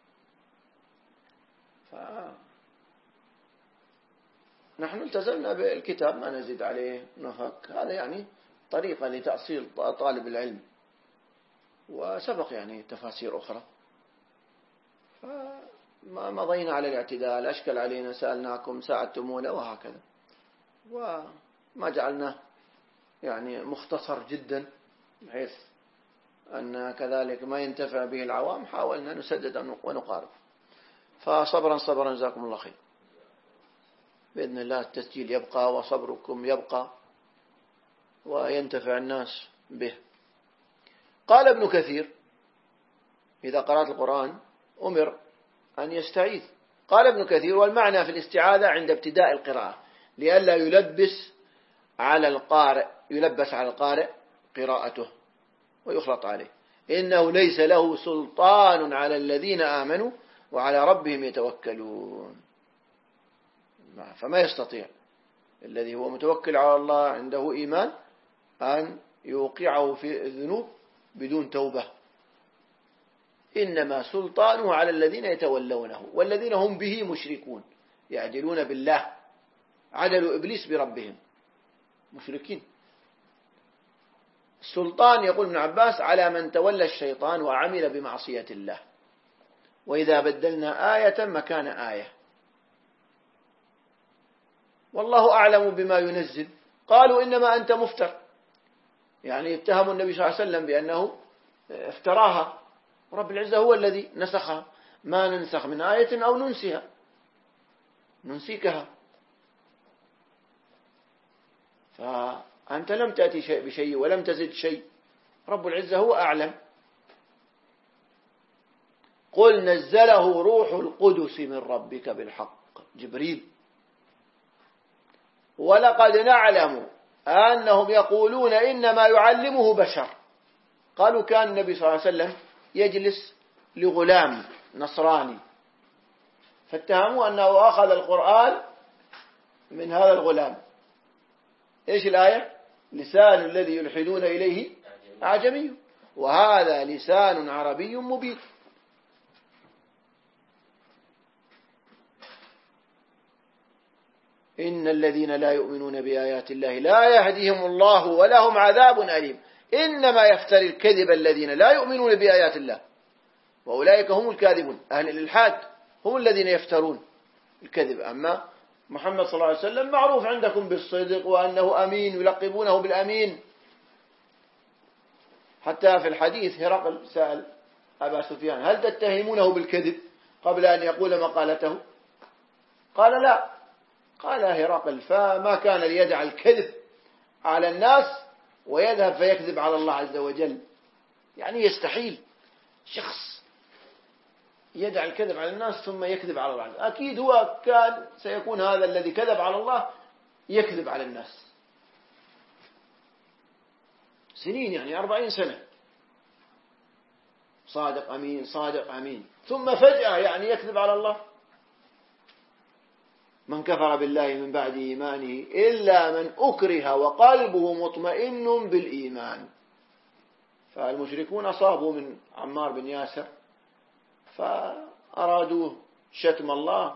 نحن التزمنا بالكتاب ما نزيد عليه نفك، هذا يعني طريقة لتأصيل طالب العلم، وسبق يعني تفاسير أخرى. فما مضينا على الاعتدال، أشكل علينا سألناكم ساعدتمونا وهكذا، وما جعلناه يعني مختصر جدا بحيث أن كذلك ما ينتفع به العوام. حاولنا نسدد ونقارب. فصبرا صبرا جزاكم الله خير. بإذن الله التسجيل يبقى وصبركم يبقى وينتفع الناس به. قال ابن كثير إذا قرأت القرآن أمر أن يستعيذ. قال ابن كثير والمعنى في الاستعاذة عند ابتداء القراءة لئلا يلبس على القارئ قراءته ويخلط عليه. إنه ليس له سلطان على الذين آمنوا وعلى ربهم يتوكلون. فما يستطيع الذي هو متوكل على الله عنده إيمان أن يوقعه في الذنوب بدون توبة. إنما سلطانه على الذين يتولونه والذين هم به مشركون، يعدلون بالله، عدلوا إبليس بربهم، مشركين. السلطان يقول ابن عباس على من تولى الشيطان وعمل بمعصية الله. وإذا بدلنا آية مكان آية والله أعلم بما ينزل قالوا إنما أنت مفتر، يعني اتهموا النبي صلى الله عليه وسلم بأنه افتراها. رب العزة هو الذي نسخها، ما ننسخ من آية أو ننسيكها. فأنت لم تأتي بشيء ولم تزد شيء، رب العزة هو أعلم. قل نزله روح القدس من ربك بالحق، جبريل. ولقد نعلم أنهم يقولون إنما يعلمه بشر. قالوا كان النبي صلى الله عليه وسلم يجلس لغلام نصراني فاتهموا أنه أخذ القرآن من هذا الغلام. إيش الآية؟ لسان الذي يلحدون إليه أعجمي وهذا لسان عربي مبين. إن الذين لا يؤمنون بآيات الله لا يهديهم الله ولهم عذاب أليم. إنما يفتري الكذب الذين لا يؤمنون بآيات الله وأولئك هم الكاذبون. أهل الإلحاد هم الذين يفترون الكذب. أما محمد صلى الله عليه وسلم معروف عندكم بالصدق وأنه أمين، يلقبونه بالأمين. حتى في الحديث هرقل سأل أبا سفيان: هل تتهمونه بالكذب قبل أن يقول مقالته؟ قال: لا. قال هرقل: فما كان ليدع الكذب على الناس ويذهب فيكذب على الله عز وجل. يعني يستحيل شخص يدع الكذب على الناس ثم يكذب على الله. أكيد هو كان سيكون هذا الذي كذب على الله يكذب على الناس سنين، يعني 40 سنة، صادق أمين صادق أمين، ثم فجأة يعني يكذب على الله. من كفر بالله من بعد إيمانه إلا من أكره وقلبه مطمئن بالإيمان. فالمشركون أصابوا من عمار بن ياسر فأرادوا شتم الله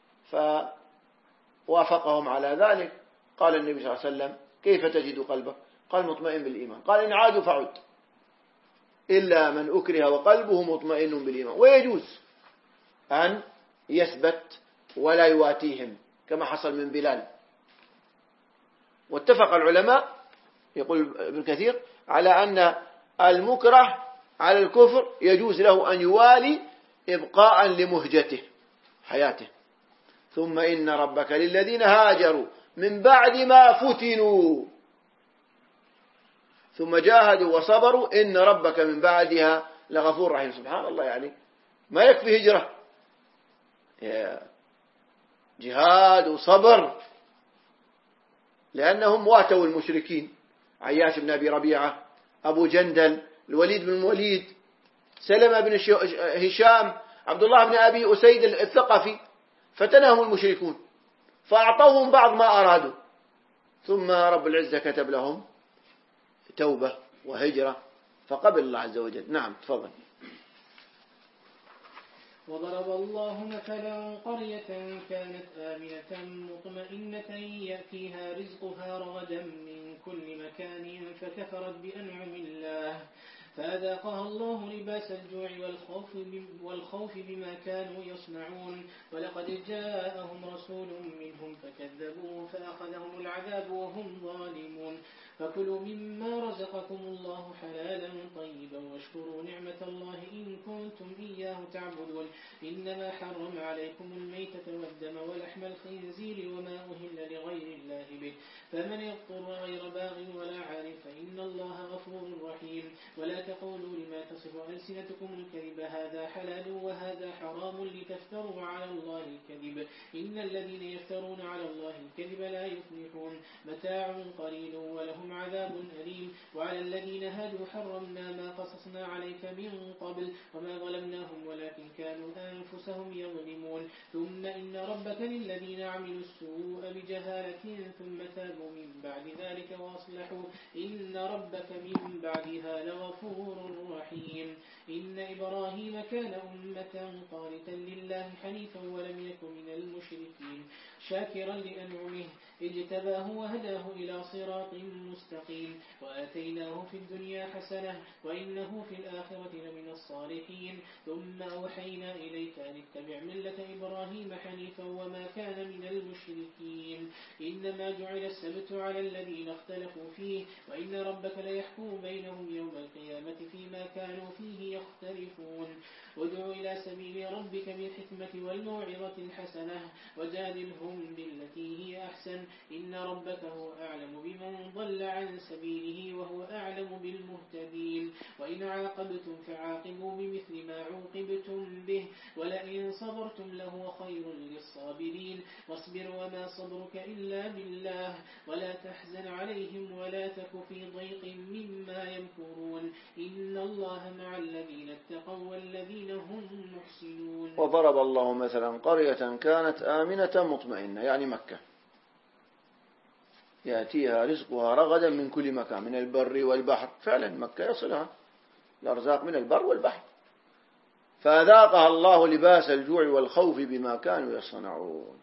فوافقهم على ذلك. قال النبي صلى الله عليه وسلم: كيف تجد قلبك؟ قال: مطمئن بالإيمان. قال: إن عادوا فعد، إلا من أكره وقلبه مطمئن بالإيمان. ويجوز أن يثبت ولا يواتيهم كما حصل من بلال. واتفق العلماء، يقول ابن كثير، على أن المكره على الكفر يجوز له أن يوالي إبقاء لمهجته حياته. ثم إن ربك للذين هاجروا من بعد ما فتنوا ثم جاهدوا وصبروا إن ربك من بعدها لغفور رحيم. سبحان الله، يعني ما يكفي هجرة، جهاد وصبر، لأنهم واتوا المشركين: عياش بن أبي ربيعة، أبو جندل، الوليد بن الوليد، سلمة بن هشام، عبد الله بن أبي أسيد الثقفي، فتنهم المشركون فأعطوهم بعض ما أرادوا، ثم رب العزة كتب لهم توبة وهجرة فقبل الله عز وجل. نعم، تفضل. وضرب الله مثلا قرية كانت آمنة مطمئنة يأتيها رزقها رغدا من كل مكان فكفرت بأنعم الله فأذاقها الله لباس الجوع والخوف بما كانوا يصنعون. ولقد جاءهم رسول منهم فكذبوه فأخذهم العذاب وهم ظالمون. فكلوا مما رزقكم الله حلالا طيبا واشكروا نعمة الله إن كنتم إياه تعبدون. إنما حرم عليكم الميتة والدم ولحم الخنزير وما أهل لغير الله به فمن اضطر غير باغ ولا عاد فإن الله غفور رحيم. ولا تقولوا لما تصف ألسنتكم الكذب هذا حلال وهذا حرام لتفتروا على الله الكذب إن الذين يفترون على الله الكذب لا يفلحون. متاع قليل ولهم عذاب أليم. وعلى الذين هادوا حرمنا ما قصصنا عليك من قبل وما ظلمناهم ولكن كانوا أنفسهم يظلمون. ثم إن ربك للذين عملوا السوء بجهالة ثم تابوا من بعد ذلك وأصلحوا إن ربك من بعدها لغفور رحيم. إن إبراهيم كان أمة قانتا لله حنيفا ولم يك من المشركين شاكرا لأنعمه اجتباه وهداه إلى صراط مستقيم. وآتيناه في الدنيا حسنة وإنه في الآخرة لمن الصالحين. ثم أوحينا إليك أن اتبع ملة إبراهيم حنيفا وما كان من المشركين. إنما جعل السبت على الذين اختلفوا فيه وإن ربك ليحكم بينهم يوم القيامة فيما كانوا فيه يختلفون. ادع إلى سبيل ربك بالحكمة والموعظة الحسنة وجادلهم بالتي هي أحسن إن ربك هو أعلم بمن ضل عن سبيله وهو أعلم بالمهتدين. وإن عاقبتم فعاقبوا بمثل ما عوقبتم به ولئن صبرتم لهو خير للصابرين. واصبر وما صبرك إلا بالله ولا تحزن عليهم ولا تك في ضيق مما يمكرون إن الله مع الذين اتقوا والذين هم محسنون. وضرب الله مثلا قرية كانت آمنة مطمئنة، يعني مكة، يأتيها رزقها رغدا من كل مكان من البر والبحر. فعلا مكة يصلها الأرزاق من البر والبحر. فأذاقها الله لباس الجوع والخوف بما كانوا يصنعون.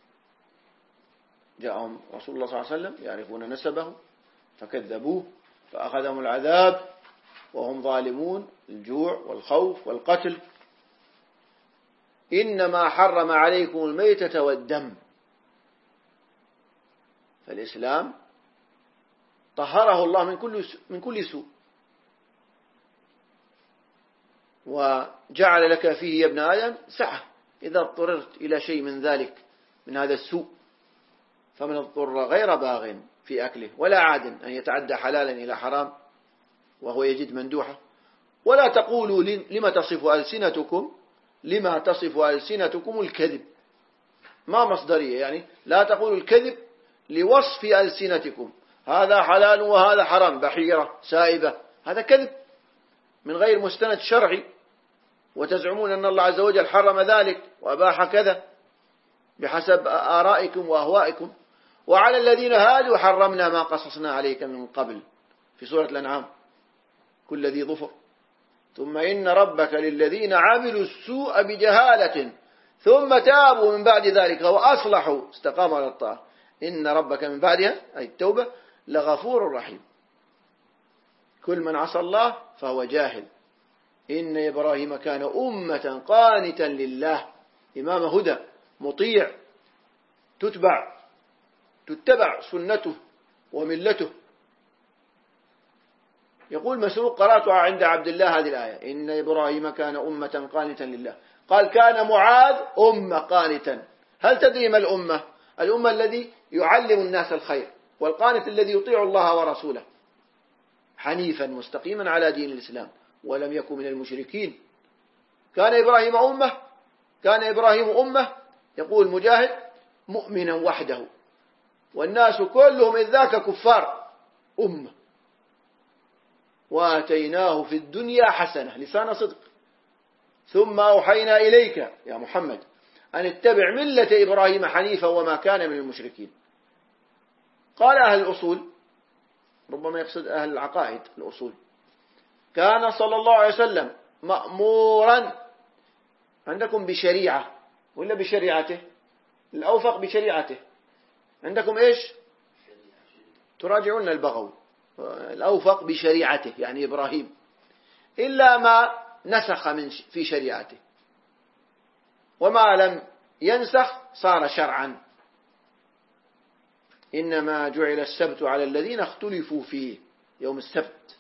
جاءهم رسول الله صلى الله عليه وسلم يعرفون نسبه فكذبوه فأخذهم العذاب وهم ظالمون، الجوع والخوف والقتل. إنما حرم عليكم الميتة والدم. فالإسلام طهره الله من كل سوء، وجعل لك فيه يا ابن آدم سعة إذا اضطررت إلى شيء من ذلك، من هذا السوء. فمن اضطر غير باغ في أكله ولا عاد أن يتعدى حلالا إلى حرام وهو يجد مندوحة. ولا تقولوا لما تصف ألسنتكم الكذب، ما مصدرية، يعني لا تقولوا الكذب لوصف ألسنتكم، هذا حلال وهذا حرام، بحيرة سائبة، هذا كذب من غير مستند شرعي، وتزعمون أن الله عز وجل حرم ذلك وأباح كذا بحسب آرائكم وأهوائكم. وعلى الذين هادوا حرمنا ما قصصنا عليك من قبل في سورة الأنعام كل ذي ظفر. ثم إن ربك للذين عملوا السوء بجهالة ثم تابوا من بعد ذلك وأصلحوا استقاموا على الطاعة إن ربك من بعدها أي التوبة لغفور رحيم. كل من عصى الله فهو جاهل. إن إبراهيم كان أمة قانتا لله، إمام هدى مطيع، تتبع سنته وملته. يقول مسروق قرأتها عند عبد الله هذه الآية، إن إبراهيم كان أمة قانتا لله. قال كان معاذ أمة قانتا. هل تدري ما الأمة؟ الأمة الذي يعلم الناس الخير، والقانت الذي يطيع الله ورسوله حنيفا مستقيما على دين الإسلام ولم يكن من المشركين. كان إبراهيم أمة يقول مجاهد مؤمنا وحده والناس كلهم إذ ذاك كفار أمة. وآتيناه في الدنيا حسنة لسان صدق ثم أوحينا إليك يا محمد أن اتبع ملة إبراهيم حنيفا وما كان من المشركين. قال أهل الأصول، ربما يقصد أهل العقائد الأصول، كان صلى الله عليه وسلم مأمورا عندكم بشريعة ولا بشريعته؟ الأوفق بشريعته. عندكم إيش؟ تراجعون البغوي. الأوفق بشريعته يعني إبراهيم، إلا ما نسخ في شريعته، وما لم ينسخ صار شرعا. إنما جعل السبت على الذين اختلفوا فيه، يوم السبت.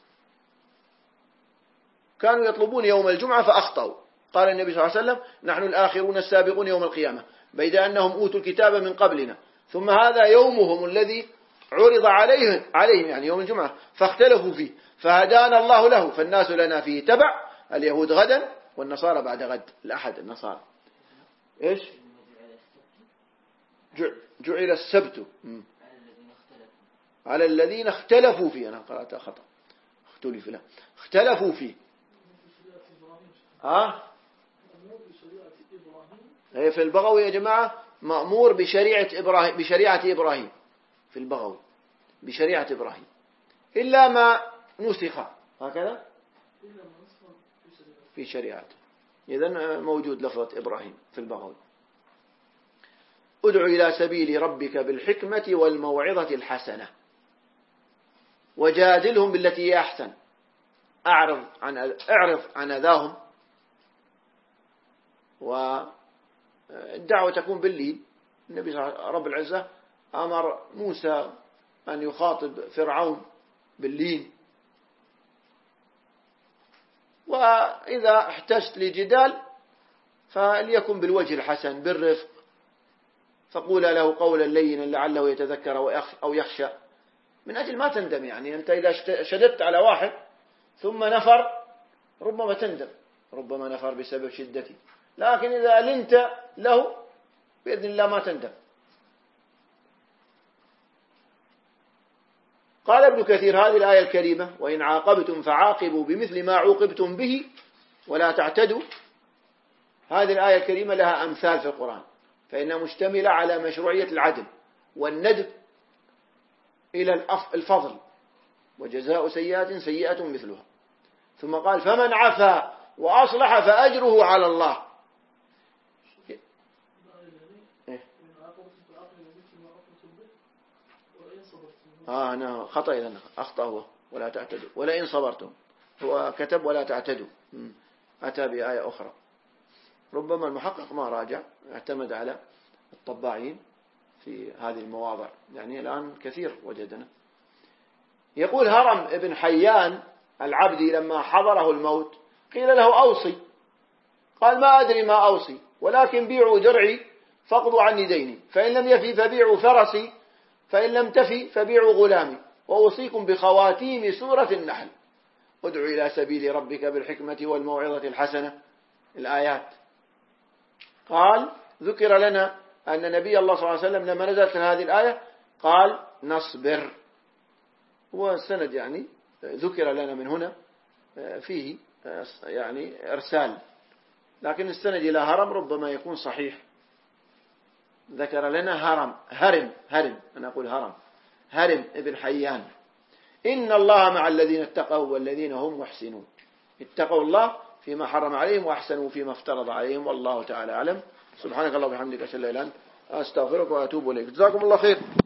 كانوا يطلبون يوم الجمعة فأخطأوا. قال النبي صلى الله عليه وسلم نحن الآخرون السابقون يوم القيامة بيد أنهم أوتوا الكتاب من قبلنا، ثم هذا يومهم الذي عرض عليهم يعني يوم الجمعة فاختلفوا فيه فهدانا الله له، فالناس لنا فيه تبع، اليهود غدا والنصارى بعد غد، الأحد النصارى. إيش؟ جعل السبت على الذين اختلفوا فيه. أنا قرأتها خطأ، اختلفوا فيه. في البغوي يا جماعة مأمور بشريعة إبراهيم في البغوي، بشريعة إبراهيم إلا ما نسخ هكذا في شريعته. إذن موجود لفظة إبراهيم في البغوي. ادع إلى سبيل ربك بالحكمة والموعظة الحسنة وجادلهم بالتي هي أحسن. أعرض عن أذاهم، والدعوة تكون باللين. النبي رب العزة أمر موسى أن يخاطب فرعون باللين، وإذا احتجت لجدال فليكن بالوجه الحسن بالرفق، فقول له قولا لينا لعله يتذكر أو يخشى، من أجل ما تندم. يعني أنت إذا شددت على واحد ثم نفر ربما تندم، ربما نفر بسبب شدته، لكن إذا لنت له بإذن الله ما تندم. قال ابن كثير هذه الآية الكريمة وإن عاقبتم فعاقبوا بمثل ما عوقبتم به ولا تعتدوا، هذه الآية الكريمة لها أمثال في القرآن، فإنها مشتملة على مشروعية العدل والندب إلى الفضل، وجزاء سيئة سيئة مثلها. ثم قال فمن عفا وأصلح فأجره على الله. أنا خطأ إذن أخطأ هو ولا تعتدوا، ولئن صبرتم، هو كتب ولا تعتدوا، أتى بآية أخرى. ربما المحقق ما راجع، اعتمد على الطباعين في هذه المواضع، يعني الآن كثير وجدنا. يقول هرم ابن حيان العبدي لما حضره الموت قيل له أوصي، قال ما أدري ما أوصي، ولكن بيعوا درعي فاقضوا عني ديني، فإن لم يفي فبيعوا فرسي، فإن لم تفي فبيعوا غلامي، وأوصيكم بخواتيم سورة النحل، ادعوا إلى سبيل ربك بالحكمة والموعظة الحسنة، الآيات. قال ذكر لنا أن نبي الله صلى الله عليه وسلم لما نزلت هذه الآية قال نصبر، والسند يعني ذكر لنا من هنا فيه يعني إرسال، لكن السند إلى هرم ربما يكون صحيح. ذكر لنا هرم أنا أقول هرم ابن حيان، إن الله مع الذين اتقوا والذين هم محسنون، اتقوا الله فيما حرم عليهم وأحسنوا فيما افترض عليهم، والله تعالى أعلم. سبحانك اللهم وبحمدك أشهد أن لا إله إلا أنت أستغفرك وأتوب إليك. جزاكم الله خير.